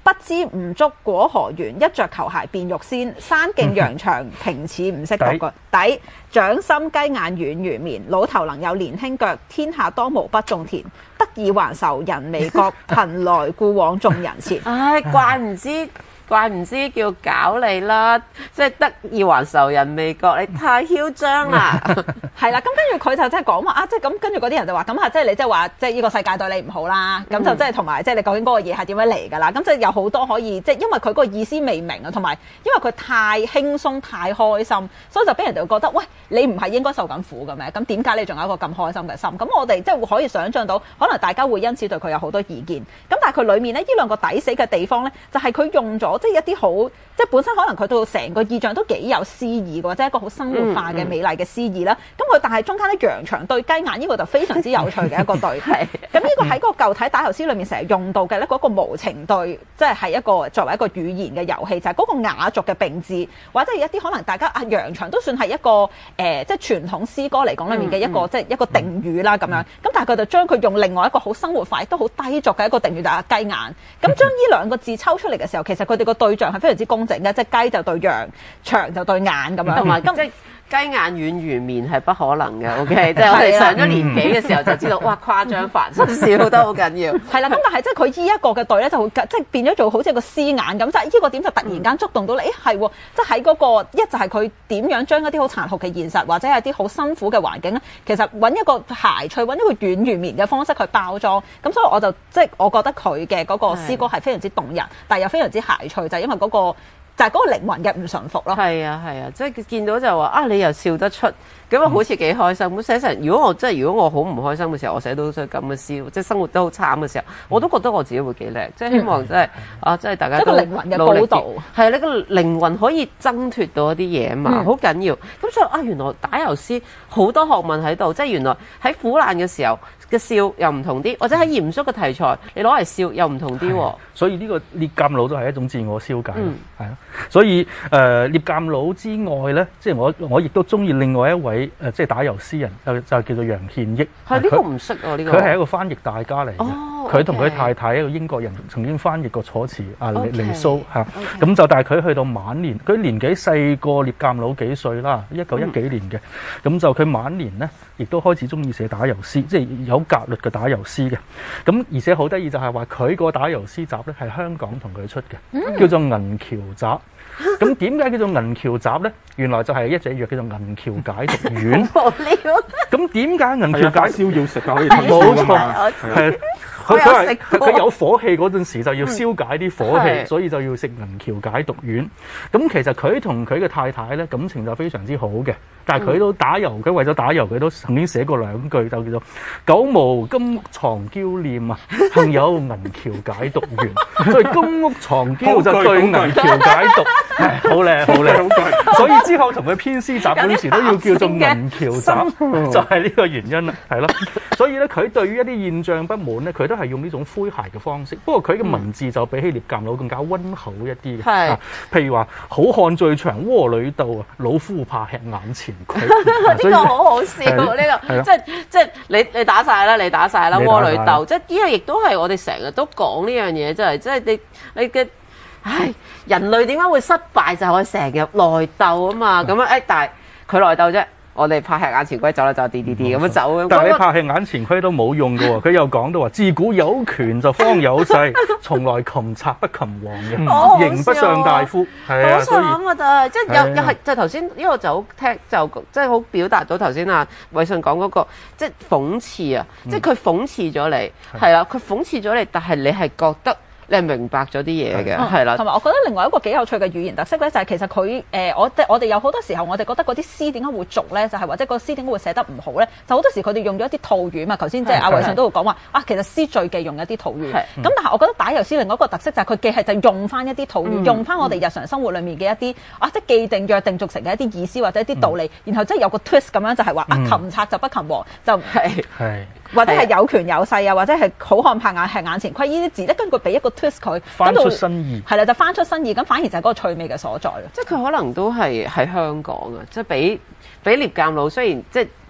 [SPEAKER 2] 不知吳竹果何緣，一着球鞋變肉鮮。山徑羊腸平似唔識讀個底，掌心雞眼軟如棉。老頭能有年輕腳，天下當無不種田。得意還愁人未覺，貧來故往眾人前。
[SPEAKER 1] 唉，怪唔知。怪唔知叫搞你啦，即係得意還愁人未覺，你太囂張啦。
[SPEAKER 2] 係啦，咁跟住佢就即係講話啊，即係咁跟住嗰啲人就話咁啊，即係你即係話即係呢個世界對你唔好啦，咁、嗯、就即係同埋即係你究竟嗰個嘢係點樣嚟㗎啦？咁即係有好多可以即係因為佢嗰個意思未明啊，同埋因為佢太輕鬆太開心，所以就俾人哋覺得喂，你唔係應該受緊苦嘅咩？咁點解你仲有一個咁開心嘅心？咁我哋即係可以想像到，可能大家會因此對佢有好多意見。咁但係佢裡面咧呢兩個抵死嘅地方咧，就係、是、佢用咗。即係一啲好，即係本身可能佢到成個意象都幾有詩意嘅，或者一個好生活化嘅美麗嘅詩意啦。咁、嗯、佢、嗯、但係中間咧羊腸對雞眼呢個就非常之有趣嘅一個對。係咁呢個喺個舊體打油詩裏面成日用到嘅咧，嗰個無情對，即係係一個作為一個語言嘅遊戲，就係、是、嗰個雅俗嘅並置，或者係一啲可能大家啊羊腸都算係一個誒、呃，即係傳統詩歌嚟講裏面嘅一個、嗯嗯、即係一個定語啦咁樣。咁但係佢就將佢用另外一個好生活化亦都好低俗嘅一個定語就係雞眼。咁將呢兩個字抽出嚟嘅時候，其實佢哋個對象係非常之工整嘅，即係雞就對羊，腸就對眼咁樣，同埋即係雞眼軟如棉係不可能嘅。OK， 即係我哋上咗年紀嘅時候就知道，哇誇張繁複笑得好緊要。係啦，咁但係即係佢依一個嘅對咧，就好即係變咗做好似個獅眼咁，即係呢個點就突然間觸動到你，誒係喎，即係喺嗰個一就係佢點樣將一啲好殘酷嘅現實或者係啲好辛苦嘅環境咧，其實揾一個諧趣，揾一個軟如棉嘅方式去包裝。咁所以我就即係我覺得佢嘅嗰個詩歌係非常之動人，但係又非常之諧趣，就係、是、因為嗰、那個。就係、是、嗰個靈魂嘅唔順服咯。係啊係啊，即係見到就話啊，你又笑得出，咁啊好似幾開心。咁、嗯、寫成，如果我即係如果我好唔開心嘅時候，我寫到咁嘅詩，即係生活都好慘嘅時候，我都覺得我自己會幾叻。即係希望即係、嗯、啊，即係大家都一個靈魂嘅高度。係啊，你個靈魂可以掙脫到一啲嘢嘛，好、嗯、緊要。咁所以啊，原來打油詩好多學問喺度，即係原來喺苦難嘅時候嘅笑又唔同啲，或者喺嚴肅嘅題材你攞嚟笑又唔同啲。
[SPEAKER 4] 所以呢個獵監佬都係一種自我消解，係、嗯、咯。所以誒獵監佬之外咧，即係我我亦都中意另外一位誒、呃，即係打油詩人，就就叫做楊憲益。係呢、呢個唔識啊，呢、呢個佢係一個翻譯大家嚟嘅。佢同佢太太一個英國人，曾經翻譯過楚辭啊，尼尼蘇嚇。咁就但係佢去到晚年，佢年紀細過獵監佬幾歲啦？一九一幾年嘅。咁、嗯、就佢晚年咧，亦都開始中意寫打油詩，即係有格律嘅打油詩嘅。咁而且好得意就係話佢個打油詩集咧係香港同佢出嘅、嗯，叫做銀橋集。咁點解叫做銀橋集咧？原來就係一隻藥叫做銀橋解毒丸。咁點解銀橋解燒要食啊？可以冇錯，係佢佢係佢有火氣嗰陣時就要消解啲火氣、嗯，所以就要食銀橋解毒丸。咁其實佢同佢嘅太太咧感情就非常之好嘅，但係佢都打油，佢為咗打油，佢都曾經寫過兩句，就叫做久無金屋藏嬌念啊，幸有銀橋解毒丸。所以金屋藏嬌就對銀橋解毒，係好靚好靚。所以之後同佢編詩集嗰陣時都要叫做銀橋集，就係、是、呢個原因啦，係咯。所以咧，佢對於一啲現象不滿咧，佢都係用呢種詼諧嘅方式。不過佢嘅文字就比起獵監佬更加溫厚一啲嘅。係、啊，譬如話好漢最長窩裏鬥啊，老夫怕吃眼前虧。呢個好好笑，呢、這個即係即係你你打晒啦，你打晒啦，窩裏鬥，即係呢個亦都係我哋成日都講呢樣嘢，即係即係你你嘅，唉，人類點解會失敗就係我哋成日內鬥啊嘛，咁樣誒，但係佢內鬥啫。我哋怕吃眼前虧，走啦走，啲啲啲咁樣走咁。但係你怕吃眼前虧都冇用嘅喎，佢又講到話：自古有權就方有勢，從來擒賊不擒王嘅，刑不上大夫。係啊，所以好慘啊！就係即係又又係就頭先，因為我就好聽就即係好表達到頭先啊偉信講嗰個即係諷刺啊，即係佢諷刺咗你係啦，佢諷刺咗你，但係你係覺得。你係明白咗啲嘢嘅，係啦。同埋我覺得另外一個幾有趣嘅語言特色咧，就係、是、其實佢誒、呃，我即係我哋有好多時候，我哋覺得嗰啲詩點解會俗咧，就係、是、或者個詩點解會寫得唔好咧，就好多時佢哋用咗一啲套語嘛。頭先即係阿偉信都會講話啊，其實詩最忌用一啲套語。咁但係我覺得打油詩另外一個特色就係佢既係就用翻一啲套語，嗯、用翻我哋日常生活裡面嘅一啲啊，即係既定約定俗成嘅一啲意思或者一啲道理，嗯、然後即係有個 twist 咁樣就係話、嗯、啊，擒賊就不擒王，就係係或者係有權有勢啊，或者係好漢怕眼吃眼前虧呢啲字咧，根據俾一個 twist 佢。翻出新意係啦，就翻出新意，咁反而就係嗰個趣味嘅所在咯。即係佢可能都係喺香港啊，即係比比獵監佬雖然即係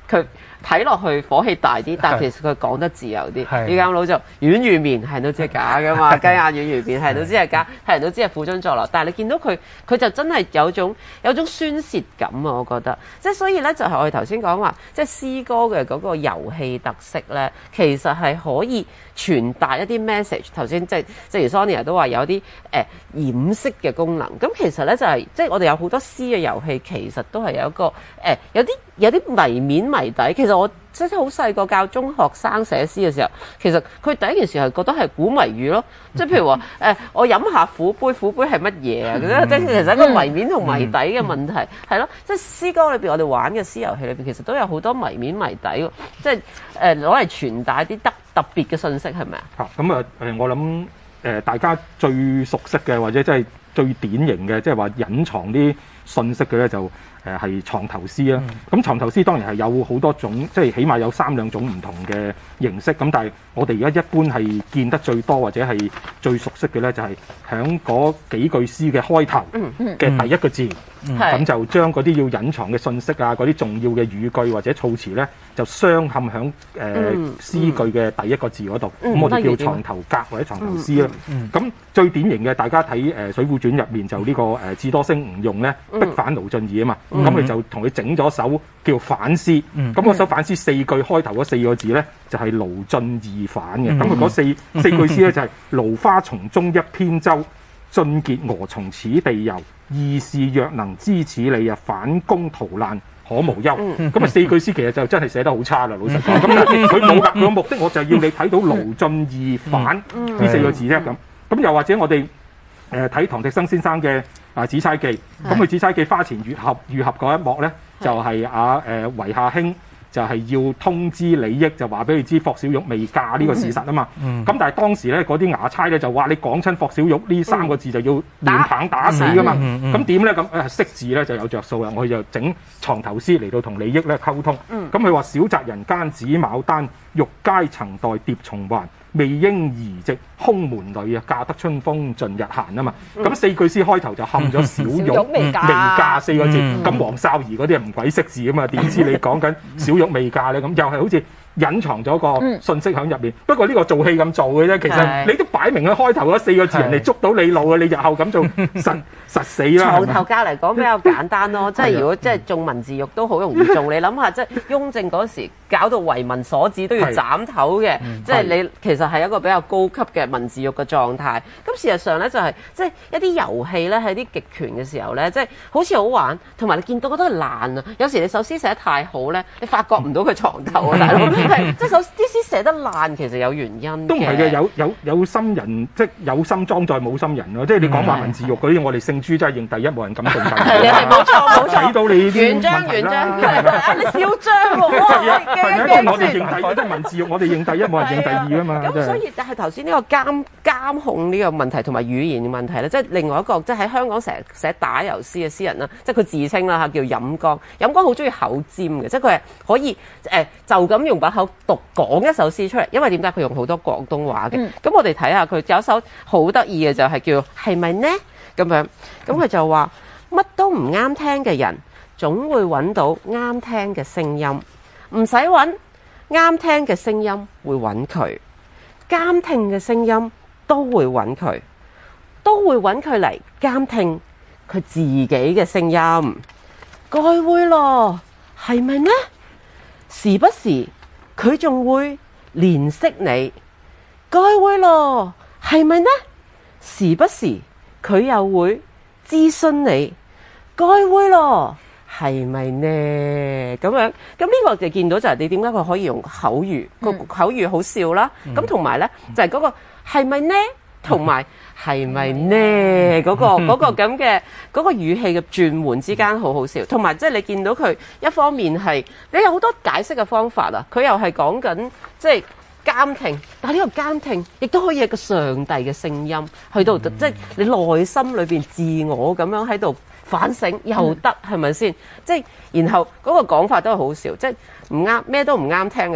[SPEAKER 1] 佢睇落去火氣大啲，但其實佢講得自由啲。語監佬就軟如棉，係人都知係假噶嘛，雞眼軟如棉，係人都知係假，係人都知係苦中作樂。但係你見到佢，佢就真係有種有種宣泄感啊！我覺得，即係所以咧，就係、是、我哋頭先講話，即係詩歌嘅嗰個遊戲特色咧，其實係可以傳達一啲 message。頭先即係正如 Sonia 都話有啲誒、呃、掩飾嘅功能。咁其實咧就係、是、即係我哋有好多詩嘅遊戲，其實都係有一個誒、呃、有啲有啲謎面謎底。其實我即係好細個教中學生寫詩嘅時候，其實佢第一件事係覺得係估謎語咯。即係譬如話誒、呃，我飲下苦杯，苦杯係乜嘢啊？即係其實一個謎面同謎底嘅問題係咯。即係詩歌裏邊，我哋玩嘅詩遊戲裏邊，其實都有好多謎面謎底，即係誒攞嚟傳達啲特特別嘅信息，係咪啊？
[SPEAKER 3] 嚇咁啊誒，我諗誒、呃、大家最熟悉嘅或者即係最典型嘅，即係話隱藏啲信息嘅咧就。誒係藏頭詩啦，咁藏頭詩當然係有好多種，即係起碼有三兩種唔同嘅形式。咁但係我哋而家一般係見得最多或者係最熟悉嘅咧，就係響嗰幾句詩嘅開頭嘅第一個字，咁、嗯嗯、就將嗰啲要隱藏嘅信息啊，嗰啲重要嘅語句或者措辭咧，就鑲嵌響誒、呃嗯、詩句嘅第一個字嗰度。咁、嗯、我哋叫藏頭格或者藏頭詩啦。咁、嗯嗯、最典型嘅，大家睇誒《水滸傳》入面就呢、這個誒智多星吳用咧，逼反盧俊義啊嘛。咁、嗯、佢、嗯、就同佢整咗首叫反詩，咁、嗯、嗰首反詩四句開頭嗰四個字咧，就係、是、盧俊義反嘅。咁佢嗰四四句詩咧就係、是、蘆花叢中一扁舟，俊傑娥從此地遊。義士若能知此理啊，反攻逃難可無憂。咁、嗯、啊四句詩其實就真係寫得好差啦，老實講。咁佢冇㗎，佢個目的我就要你睇到盧俊義反呢、嗯嗯、四個字啫。咁咁又或者我哋誒睇唐滌生先生嘅。啊《紫釵記》，咁佢《紫釵記》花前月合月合嗰一幕咧，就係、是、啊誒遺下兄就係要通知李益，就話俾佢知霍小玉未嫁呢個事實啊嘛。咁、嗯、但係當時咧嗰啲衙差咧就話你講親霍小玉呢三個字就要亂棒打死噶嘛。咁點咧？咁誒識字咧就有着數啦。我哋就整藏頭詩嚟到同李益咧溝通。咁佢話小宅人間子牡丹，玉階層黛蝶重環。未應移植空門女啊，嫁得春風盡日閒啊嘛。咁、嗯、四句詩開頭就冚咗小玉未嫁，未嫁四個字。咁、嗯、黃哨兒嗰啲唔鬼識字啊嘛，點知你講緊小玉未嫁咧？咁又係好似隱藏咗個信息喺入面、嗯。不過呢個做戲咁做嘅啫，其實你都擺明喺開頭嗰四個字，人哋捉到你路啊，你日後咁做實實死啦。
[SPEAKER 1] 藏頭格嚟講比較簡單咯，即係如果即係中文字獄都好容易中。你諗下，即係雍正嗰時搞到為民所指都要斬頭嘅，即係你其實係一個比較高級嘅文字獄嘅狀態。咁事實上咧就係即係一啲遊戲咧喺啲極權嘅時候咧，即係好似好玩，同埋你見到覺得係爛啊。有時你首詩寫得太好咧，你發覺唔到佢藏頭啊，大佬。係即係首啲詩寫得爛，其實有原因。都唔係嘅，有有有心人，即係有心裝載冇心人咯。即係你講話文字獄嗰啲，我哋姓朱真係認第一，冇人敢認第二。係係冇錯冇錯。睇到你啲文題啦，你小張喎，係咪？因為我哋認第一，啲文字獄我哋認第一，冇人認第二啊嘛。咁所以但係頭先呢個監監控呢個問題同埋語言嘅問題咧，即係另外一個即係喺香港成日寫打油詩嘅詩人啦，即係佢自稱啦嚇叫飲江。飲江好中意口尖嘅，即係佢係可以誒就咁用把口讀講一首詩出嚟，因為點解佢用好多廣東話嘅？咁、嗯、我哋睇下佢有一首好得意嘅就係叫係咪呢咁樣，咁佢就話乜都唔啱聽嘅人，總會揾到啱聽嘅聲音，唔使揾啱聽嘅聲音會揾佢，監聽嘅聲音都會揾佢，都會揾佢嚟監聽佢自己嘅聲音，該會咯，係咪呢？時不時佢仲會憐惜你，該會咯，係咪呢？時不時佢又會諮詢你，該會咯，係咪呢？咁樣咁呢個就見到就係你點解佢可以用口語，個、嗯、口語好笑啦。咁同埋呢，就係、是、嗰個係咪呢？同埋係咪呢？嗰、那個嗰、那個咁嘅嗰個語氣嘅轉換之間好好笑，同埋即係你見到佢一方面係你有好多解釋嘅方法啊，佢又係講緊即係監聽，但係呢個監聽亦都可以係個上帝嘅聲音去到，即、就、係、是、你內心裏邊自我咁樣喺度反省又得，係咪先？即係然後嗰個講法都係好笑，即係唔啱咩都唔啱聽嘅人。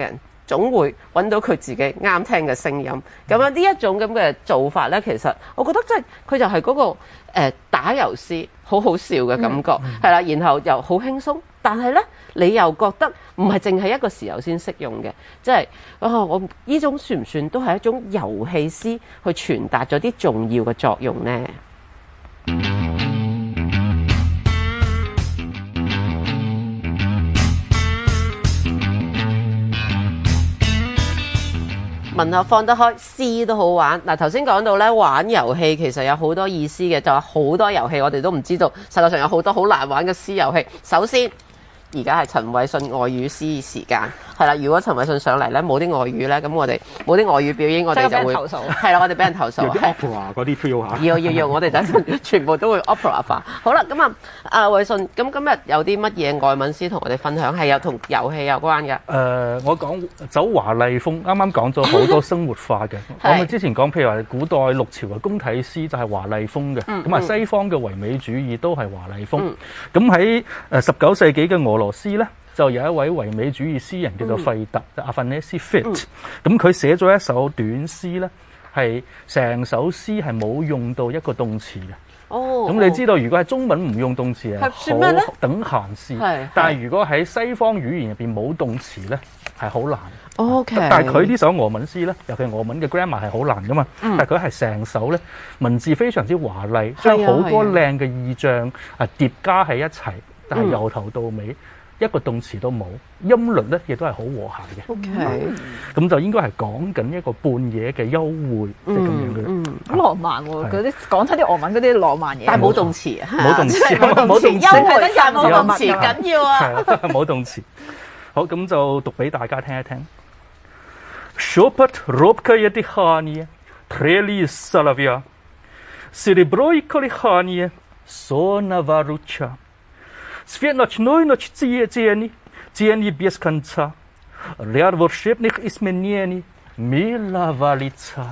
[SPEAKER 1] 總會揾到佢自己啱聽嘅聲音。咁樣呢一種咁嘅做法咧，其實我覺得即係佢就係嗰、那個、呃、打油詩，好好笑嘅感覺，係啦、嗯，然後又好輕鬆，但係咧你又覺得唔係淨係一個時候先適用嘅，即係啊，我呢種算唔算都係一種遊戲詩去傳達咗啲重要嘅作用呢？文學放得開，詩都好玩。嗱，頭先講到咧玩遊戲其實有好多意思嘅，就有好多遊戲我哋都唔知道，世界上有好多好難玩嘅詩遊戲。首先，而家係陳偉信外語詩時間，係啦。如果陳偉信上嚟咧冇啲外語咧，咁我哋冇啲外語表演，我哋就會
[SPEAKER 2] 投訴。
[SPEAKER 1] 係啦，我哋俾人投訴。
[SPEAKER 3] 有啲 opera 嗰啲 feel 嚇。
[SPEAKER 1] 要要要，我哋等陣全部都會 opera 化。好啦，咁啊，阿偉信，咁今日有啲乜嘢外文詩同我哋分享，係有同遊戲有關嘅？誒、
[SPEAKER 4] 呃，我講走華麗風，啱啱講咗好多生活化嘅。我咪之前講，譬如話古代六朝嘅宮體詩就係華麗風嘅，咁啊、嗯、西方嘅唯美主義都係華麗風。咁喺誒十九世紀嘅俄羅斯咧，就有一位唯美主義詩人叫做費特，就阿凡尼斯 Fit。咁佢寫咗一首短詩咧，係成首詩係冇用到一個動詞嘅。哦，咁你知道如果係中文唔用動詞係好等閒詩，但係如果喺西方語言入邊冇動詞咧係好難。
[SPEAKER 1] OK，
[SPEAKER 4] 但係佢呢首俄文詩咧，尤其俄文嘅 grammar 係好難噶嘛，嗯、但係佢係成首咧文字非常之華麗，將好多靚嘅意象啊疊加喺一齊，但係由頭到尾。嗯一個動詞都冇，音律咧亦都係好和諧嘅。
[SPEAKER 1] OK，
[SPEAKER 4] 咁就應該係講緊一個半夜嘅幽會，即係咁樣嘅。
[SPEAKER 2] 嗯，好浪漫喎！嗰啲講出啲俄文嗰啲浪漫嘢，
[SPEAKER 1] 但係冇動詞啊，
[SPEAKER 4] 冇動詞，冇動詞，
[SPEAKER 1] 幽會得人冇動詞緊要啊！
[SPEAKER 4] 冇動詞。好，咁就讀俾大家聽一聽。Шепот робкое дыхание, трели соловья, серебро и колыхание сонного ручья. Свет ночной, ночь тени, тени без конца, ряд волшебных изменений милого лица.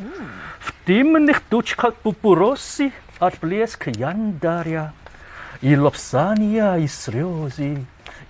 [SPEAKER 4] В дымных тучках папуросы от блеска яндаря, и лапсания, и слезы,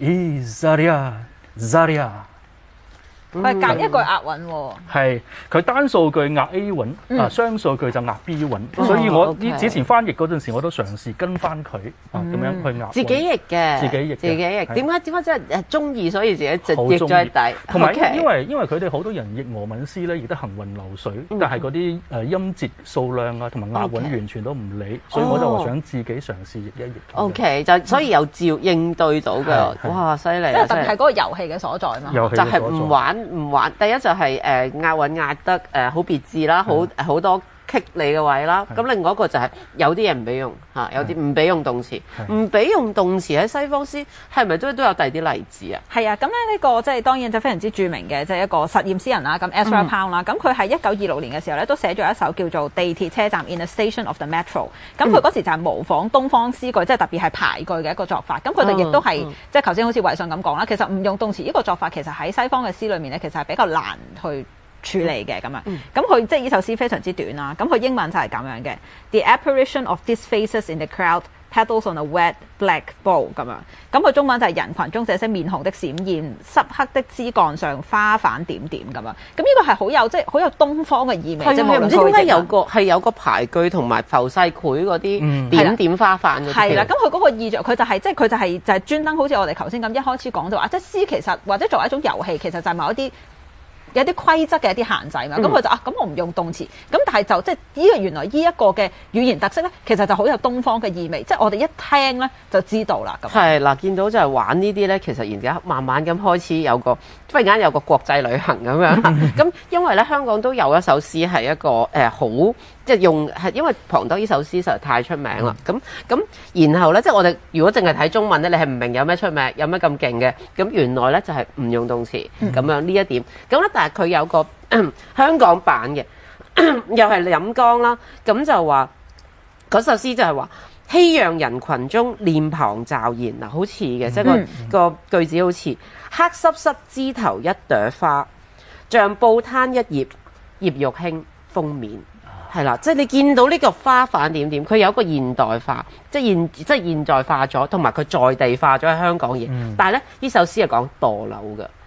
[SPEAKER 4] и заря, заря.
[SPEAKER 2] 佢係隔一句押韻喎，
[SPEAKER 4] 係佢單數句押 A 韻，嗯、啊雙數句就押 B 韻，嗯、所以我啲之前翻譯嗰陣時，我都嘗試跟翻佢啊咁樣去押。
[SPEAKER 1] 自己譯嘅，
[SPEAKER 4] 自己譯，
[SPEAKER 1] 自己譯。點解點解真係誒中意，所以自己直譯咗喺底。
[SPEAKER 4] 同埋因為因為佢哋好多人譯俄文詩咧，譯得行雲流水，嗯、但係嗰啲誒音節數量啊同埋押韻完全都唔理，所以我就話想自己嘗試譯一譯。
[SPEAKER 1] O K，就所以有照應對到嘅，哇犀利！
[SPEAKER 2] 即係特別係嗰個遊戲嘅所在嘛，
[SPEAKER 4] 就
[SPEAKER 1] 係唔玩。唔玩，第一就係誒押韻押得誒好別致啦，好好多棘你嘅位啦。咁另外一個就係有啲嘢唔俾用嚇，有啲唔俾用動詞，唔俾用動詞喺西方詩係咪都都有第二啲例子啊？
[SPEAKER 2] 係啊，咁咧呢個即係當然就非常之著名嘅，即係一個實驗詩人啦。咁 Ezra Pound 啦，咁佢喺一九二六年嘅時候咧，都寫咗一首叫做《地鐵車站 In a Station of the Metro》。咁佢嗰時就係模仿東方詩句，即係特別係排句嘅一個作法。咁佢哋亦都係即係頭先好似偉信咁講啦，其實唔用動詞呢個作法，其實喺西方嘅詩裏面咧，其實係比較難去處理嘅咁樣，咁佢即係呢首詩非常之短啦。咁佢英文就係咁樣嘅 ：The apparition of these faces in the crowd petals on a wet black bow 咁樣。咁佢中文就係人群中這些面紅的閃現，濕黑的枝幹上花瓣點點咁樣。咁呢個係好有即係好有東方嘅意味。即係唔知點解有個係有個排句同埋浮世繪嗰啲點點花瓣嗰啲。係啦，咁佢嗰個意象佢就係、是、即係佢就係、是、就係、是、專登好似我哋頭先咁一開始講到話，即係詩其實或者作為一種遊戲，其實就係某一啲。有啲規則嘅一啲限制嘛，咁佢、嗯、就啊，咁我唔用動詞，咁但係就即係呢個原來呢一個嘅語言特色咧，其實就好有東方嘅意味，即係我哋一聽咧就知道啦。咁
[SPEAKER 1] 係嗱，見到就係玩呢啲咧，其實而家慢慢咁開始有個忽然間有個國際旅行咁樣，咁因為咧香港都有一首詩係一個誒好。呃即係用係因為龐德呢首詩實在太出名啦，咁咁、嗯、然後咧，即係我哋如果淨係睇中文咧，你係唔明有咩出名，有咩咁勁嘅，咁原來咧就係、是、唔用動詞咁、嗯、樣呢一點，咁咧但係佢有個香港版嘅，又係飲江啦，咁就話嗰首詩就係話熙攘人群中臉龐驟然嗱，好似嘅，即係個、嗯、個句子好似黑濕濕枝頭一朵花，像報攤一頁葉玉卿封面。係啦，即係你見到呢個花瓣點點，佢有一個現代化，即係現即係現代化咗，同埋佢在地化咗喺香港嘢。嗯、但係咧，呢首詩係講墮樓嘅，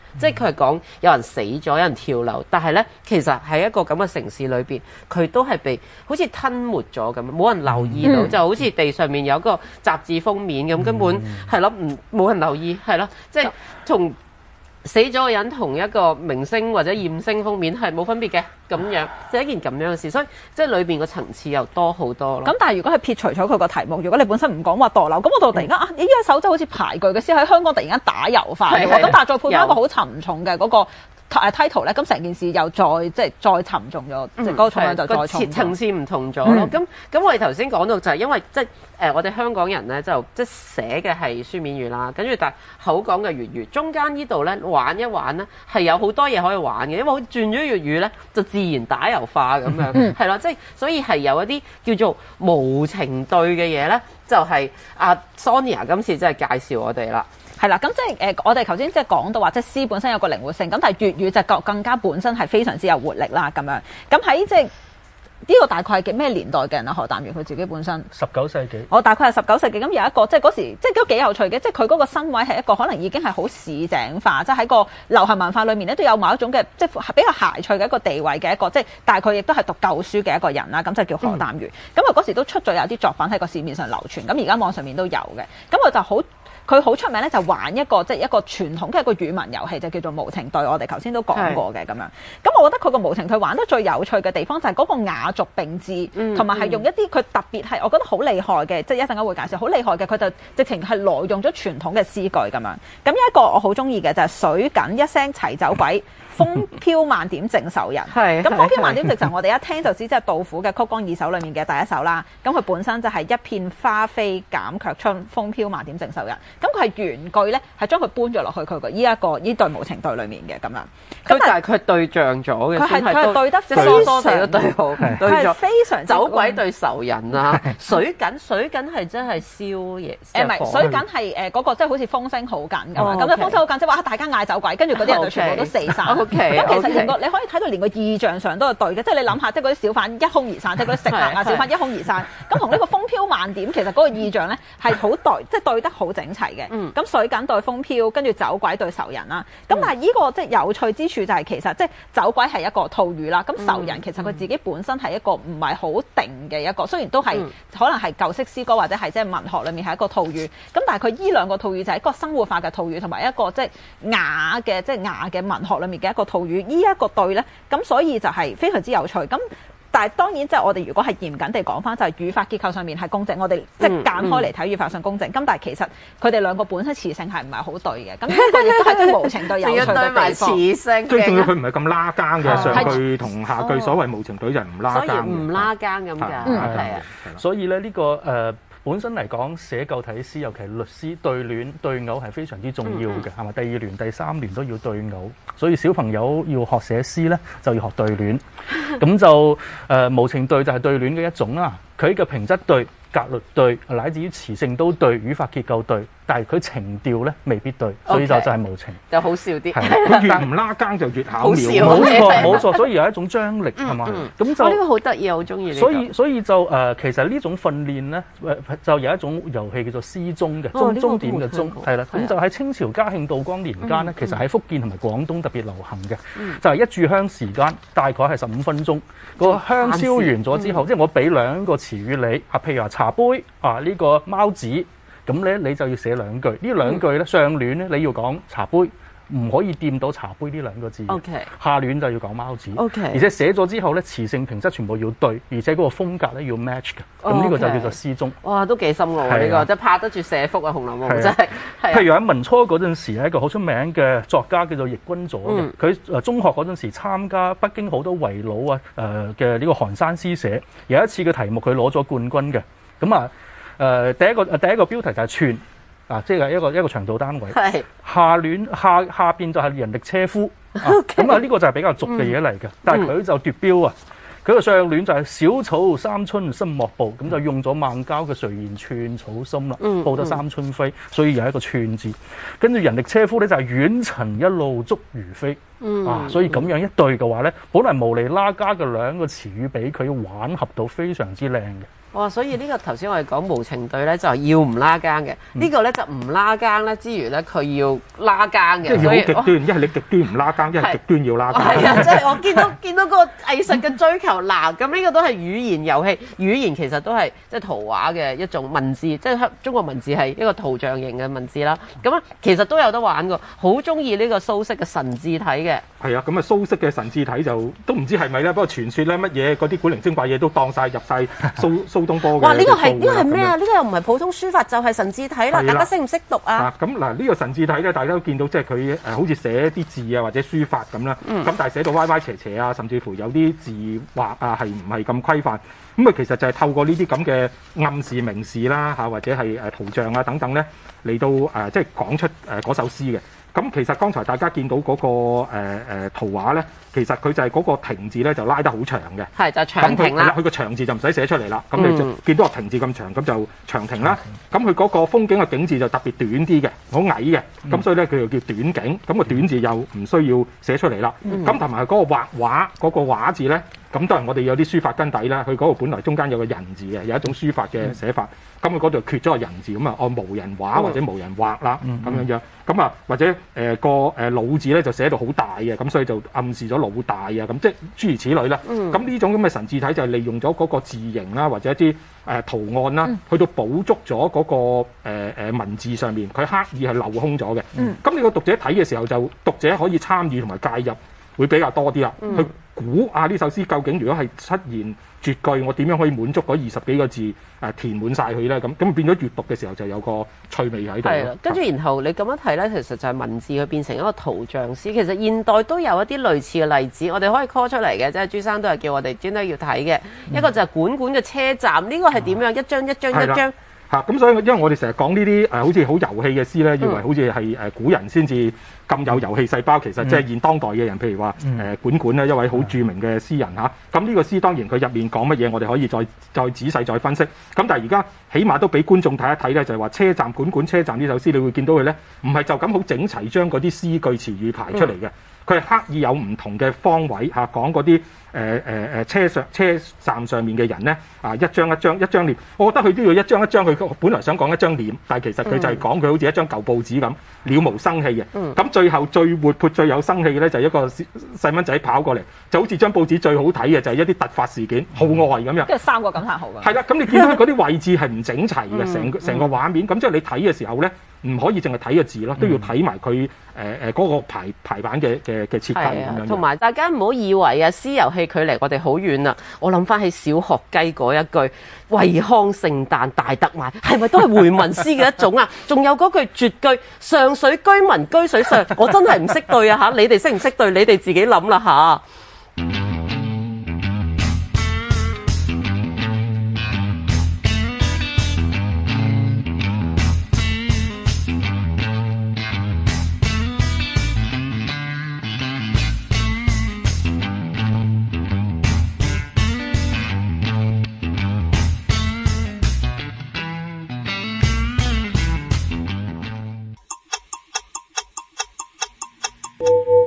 [SPEAKER 1] 即係佢係講有人死咗，有人跳樓，但係咧其實喺一個咁嘅城市裏邊，佢都係被好似吞沒咗咁，冇人留意到，嗯、就好似地上面有個雜誌封面咁，根本係咯，唔冇人留意，係咯，即係同死咗嘅人同一個明星或者艷星封面係冇分別嘅，咁樣即係一件咁樣嘅事，所以即係裏邊個層次又多好多咯。
[SPEAKER 2] 咁但係如果係撇除咗佢個題目，如果你本身唔講話墮樓，咁我度突然間、嗯、啊，呢一首即係好似排句嘅詩喺香港突然間打油化嘅，咁但係再配翻一個好沉重嘅嗰、那個。title 咧，咁成件事又再即係再沉重咗，即係嗰個重量就再重咗，
[SPEAKER 1] 層次唔同咗咯。咁咁、嗯、我哋頭先講到就係因為即係誒我哋香港人咧就即係寫嘅係書面語啦，跟住但係口講嘅粵語，中間呢度咧玩一玩咧係有好多嘢可以玩嘅，因為我轉咗粵語咧就自然打油化咁樣，係啦、嗯，即係所以係有一啲叫做無情對嘅嘢咧，就係、是、阿、啊、Sonia 今次真係介紹我哋啦。
[SPEAKER 2] 係啦，咁即係誒，我哋頭先即係講到話，即係詩本身有個靈活性，咁但係粵語就更更加本身係非常之有活力啦，咁樣。咁喺即係呢個大概係幾咩年代嘅人啊？何淡如佢自己本身
[SPEAKER 4] 十九世紀，
[SPEAKER 2] 我大概係十九世紀。咁有一個即係嗰時，即係都幾有趣嘅，即係佢嗰個身位係一個可能已經係好市井化，即係喺個流行文化裏面咧都有某一種嘅即係比較諧趣嘅一個地位嘅一個，即係大概亦都係讀舊書嘅一個人啦。咁就叫何淡如。咁啊嗰時都出咗有啲作品喺個市面上流傳，咁而家網上面都有嘅。咁我就好。佢好出名咧，就玩一個即係一個傳統嘅一個語文遊戲，就叫做無情對。我哋頭先都講過嘅咁樣。咁我覺得佢個無情對玩得最有趣嘅地方就係嗰個雅俗並置，同埋係用一啲佢特別係我覺得好厲害嘅，即係一陣間會介紹好厲害嘅。佢就直情係挪用咗傳統嘅詩句咁樣。咁有一個我好中意嘅就係、是、水緊一聲齊走鬼，風飄萬點正愁人。係咁風飄萬點正愁，我哋一聽就知即係杜甫嘅曲江二首裏面嘅第一首啦。咁佢本身就係一片花飛減卻春，風飄萬點正愁人。咁佢係原句咧，係將佢搬咗落去佢個依一個依對無情對裏面嘅咁樣。
[SPEAKER 1] 咁但係佢對仗咗嘅，
[SPEAKER 2] 佢係佢係對得
[SPEAKER 1] 即係疏疏地都對好，對咗
[SPEAKER 2] 非常
[SPEAKER 1] 走鬼對仇人啊！水緊水緊係真係燒嘢，
[SPEAKER 2] 誒唔係水緊係誒嗰個即係好似風聲好緊咁樣。咁咧風聲好緊即係話大家嗌走鬼，跟住嗰啲人就全部都死晒。咁其實連個你可以睇到連個意象上都係對嘅，即係你諗下，即係嗰啲小販一哄而散，即係嗰啲食客啊小販一哄而散。咁同呢個風飄萬點，其實嗰個意象咧係好對，即係對得好整齊嘅。咁水緊對風飄，跟住走鬼對仇人啦。咁但係呢個即係有趣之處就係其實即係走鬼係一個套語啦。咁仇人其實佢自己本身係一個唔係好定嘅一個，雖然都係可能係舊式詩歌或者係即係文學裏面係一個套語。咁但係佢依兩個套語就係一個生活化嘅套語，同埋一個即係雅嘅即係雅嘅文學裏面嘅一個套語。呢一個對咧，咁所以就係非常之有趣。咁但係當然即係我哋如果係嚴謹地講翻，就係語法結構上面係公正，我哋即係揀開嚟睇語法上公正。咁、嗯嗯、但係其實佢哋兩個本身詞性係唔係好對嘅。咁呢個亦都係啲無情對有趣嘅地方。對埋詞性，
[SPEAKER 3] 最重要佢唔係咁拉更嘅，上句同下句所謂無情對就係唔拉更嘅。所以唔
[SPEAKER 1] 拉更咁㗎，係啊。
[SPEAKER 4] 所以咧呢個誒。呃本身嚟講寫舊體詩，尤其係律詩對聯對偶係非常之重要嘅，係咪、嗯？第二聯、第三聯都要對偶，所以小朋友要學寫詩咧，就要學對聯。咁就誒、呃、無情對就係對聯嘅一種啦。佢嘅平仄對、格律對，乃至於詞性都對，語法結構對，但係佢情調咧未必對，所以就就係無情，
[SPEAKER 1] 就好笑啲。
[SPEAKER 3] 佢越唔拉更就越巧妙，
[SPEAKER 4] 冇錯冇錯，所以有一種張力係嘛？咁就
[SPEAKER 1] 呢個好得意，好中意。
[SPEAKER 4] 所以所以就誒，其實呢種訓練咧，誒就有一種遊戲叫做詩鐘嘅，鐘鐘點嘅鐘係啦。咁就喺清朝嘉慶道光年間咧，其實喺福建同埋廣東特別流行嘅，就係一炷香時間大概係十五分鐘。個香燒完咗之後，即係我俾兩個詞語你啊，譬如話茶杯啊，呢個貓子。咁咧，你就要寫兩句。呢兩句咧，上聯咧你要講茶杯，唔可以掂到茶杯呢兩個字。
[SPEAKER 1] Okay.
[SPEAKER 4] 下聯就要講貓子。
[SPEAKER 1] Okay.
[SPEAKER 4] 而且寫咗之後咧，詞性平仄全部要對，而且嗰個風格咧要 match 嘅。咁呢、okay. 個就叫做詩鐘。
[SPEAKER 1] 哇，都幾深奧啊！呢、這個即係拍得住寫福啊，《紅樓夢》真係。
[SPEAKER 4] 譬如喺民初嗰陣時，一個好出名嘅作家叫做易君佐嘅。佢誒、嗯、中學嗰陣時參加北京好多遺老啊誒嘅呢個寒山詩社，有一次嘅題目佢攞咗冠軍嘅。咁啊〜誒、呃、第一個誒第一個標題就係串啊，即係一個一個長度單位。係下聯下下邊就係人力車夫。咁啊呢個就係比較俗嘅嘢嚟嘅，但係佢就奪標啊！佢個上聯就係小草三春心莫報，咁就用咗孟郊嘅誰言寸草心啦，報得三春暉，所以有一個串字。跟住人力車夫咧就係遠塵一路捉魚飛。嗯、啊，所以咁樣一對嘅話咧，本來無厘拉加嘅兩個詞語俾佢玩合到非常之靚嘅。
[SPEAKER 1] 哇！所以呢個頭先我哋講無情對咧，就係要唔拉更嘅。
[SPEAKER 3] 嗯、
[SPEAKER 1] 呢個咧就唔拉更咧之餘咧，佢要拉更嘅。
[SPEAKER 3] 即係要好極端，一係你極端唔拉更，一係極端要拉更。
[SPEAKER 1] 係啊，即係我見到見到個藝術嘅追求。嗱，咁呢個都係語言遊戲，語言其實都係即係圖畫嘅一種文字，即係中國文字係一個圖像型嘅文字啦。咁啊，其實都有得玩㗎，好中意呢個蘇軾嘅神字體嘅。
[SPEAKER 3] 係啊，咁啊蘇軾嘅神字體就都唔知係咪咧，不過傳說咧乜嘢嗰啲古靈精怪嘢都當晒入晒蘇蘇東坡嘅。
[SPEAKER 1] 哇！呢、這個係呢、這個係咩啊？呢、這個又唔係普通書法，就係、是、神字體啦。大家識唔識讀啊？咁嗱，呢個神字體咧，大家都見到即係佢誒好似寫啲字啊或者書法咁啦。咁、嗯、但係寫到歪歪斜斜啊，甚至乎有啲字畫啊係唔係咁規範。咁啊其實就係透過呢啲咁嘅暗示明示啦嚇，或者係誒圖像啊等等咧嚟到誒即係講出誒嗰首詩嘅。咁其實剛才大家見到嗰、那個誒、呃、圖畫咧，其實佢就係嗰個停字咧就拉得好長嘅， 係就長停啦。
[SPEAKER 3] 佢個長字就唔使寫出嚟啦。咁、嗯、你就見到個停字咁長，咁就長停啦。咁佢嗰個風景嘅景字就特別短啲嘅，好矮嘅。咁、嗯、所以咧佢就叫短景。咁、那個短字又唔需要寫出嚟啦。咁同埋嗰個畫畫嗰、那個畫字咧，咁當然我哋有啲書法根底啦。佢嗰個本來中間有個人字嘅，有一種書法嘅寫法。咁佢嗰度缺咗個人字，咁啊按無人畫或者無人畫啦，咁、嗯、樣樣。咁啊或者誒、呃、個誒老字咧就寫到好大嘅，咁所以就暗示咗老大啊，咁即係諸如此類啦。咁、嗯、呢種咁嘅神字體就係利用咗嗰個字形啦，或者一啲誒、呃、圖案啦，嗯、去到補足咗嗰、那個誒、呃、文字上面，佢刻意係漏空咗嘅。咁、嗯、你個讀者睇嘅時候，就讀者可以參與同埋介入，會比較多啲啦。嗯、去估啊呢首詩究竟如果係出現絕句，我點樣可以滿足嗰二十幾個字誒、呃、填滿晒佢咧？咁咁變咗閱讀嘅時候就有個趣味喺度。係啦，
[SPEAKER 1] 跟住然後你咁樣睇咧，其實就係文字佢變成一個圖像詩。其實現代都有一啲類似嘅例子，我哋可以 call 出嚟嘅，即係朱生都係叫我哋專登要睇嘅、嗯。一個就係館館嘅車站，呢、這個係點樣、啊？一張一張一張。
[SPEAKER 3] 嚇咁所以因為我哋成日講呢啲誒好似好遊戲嘅詩咧，以為好似係誒古人先至咁有遊戲細胞，其實即係現當代嘅人，譬如話誒管管咧一位好著名嘅詩人嚇。咁呢個詩當然佢入面講乜嘢，我哋可以再再仔細再分析。咁但係而家起碼都俾觀眾睇一睇咧，就係話車站管管車站呢首詩，你會見到佢咧，唔係就咁好整齊將嗰啲詩句詞語排出嚟嘅。佢係刻意有唔同嘅方位嚇、啊、講嗰啲誒誒誒車上車站上面嘅人咧啊，一張一張一張臉，我覺得佢都要一張一張，佢本來想講一張臉，但係其實佢就係講佢好似一張舊報紙咁了無生氣嘅。咁、嗯、最後最活潑最有生氣嘅咧，就係一個細蚊仔跑過嚟，就好似張報紙最好睇嘅就係一啲突發事件，號外咁樣。
[SPEAKER 2] 跟住三個感嘆號㗎。係
[SPEAKER 3] 啦，咁你見到佢嗰啲位置係唔整齊嘅，成成個畫面，咁即係你睇嘅時候咧，唔可以淨係睇個字咯，都要睇埋佢誒誒嗰個排排版嘅嘅嘅設計咁樣。
[SPEAKER 1] 同埋大家唔好以為啊，詩遊戲距離我哋好遠啦。我諗翻起小學雞嗰一句惠康聖誕大特賣，係咪都係回文詩嘅一種啊？仲有嗰句絕句上水居民居水上，我真係唔識對啊嚇！你哋識唔識對？你哋自己諗啦嚇。
[SPEAKER 5] you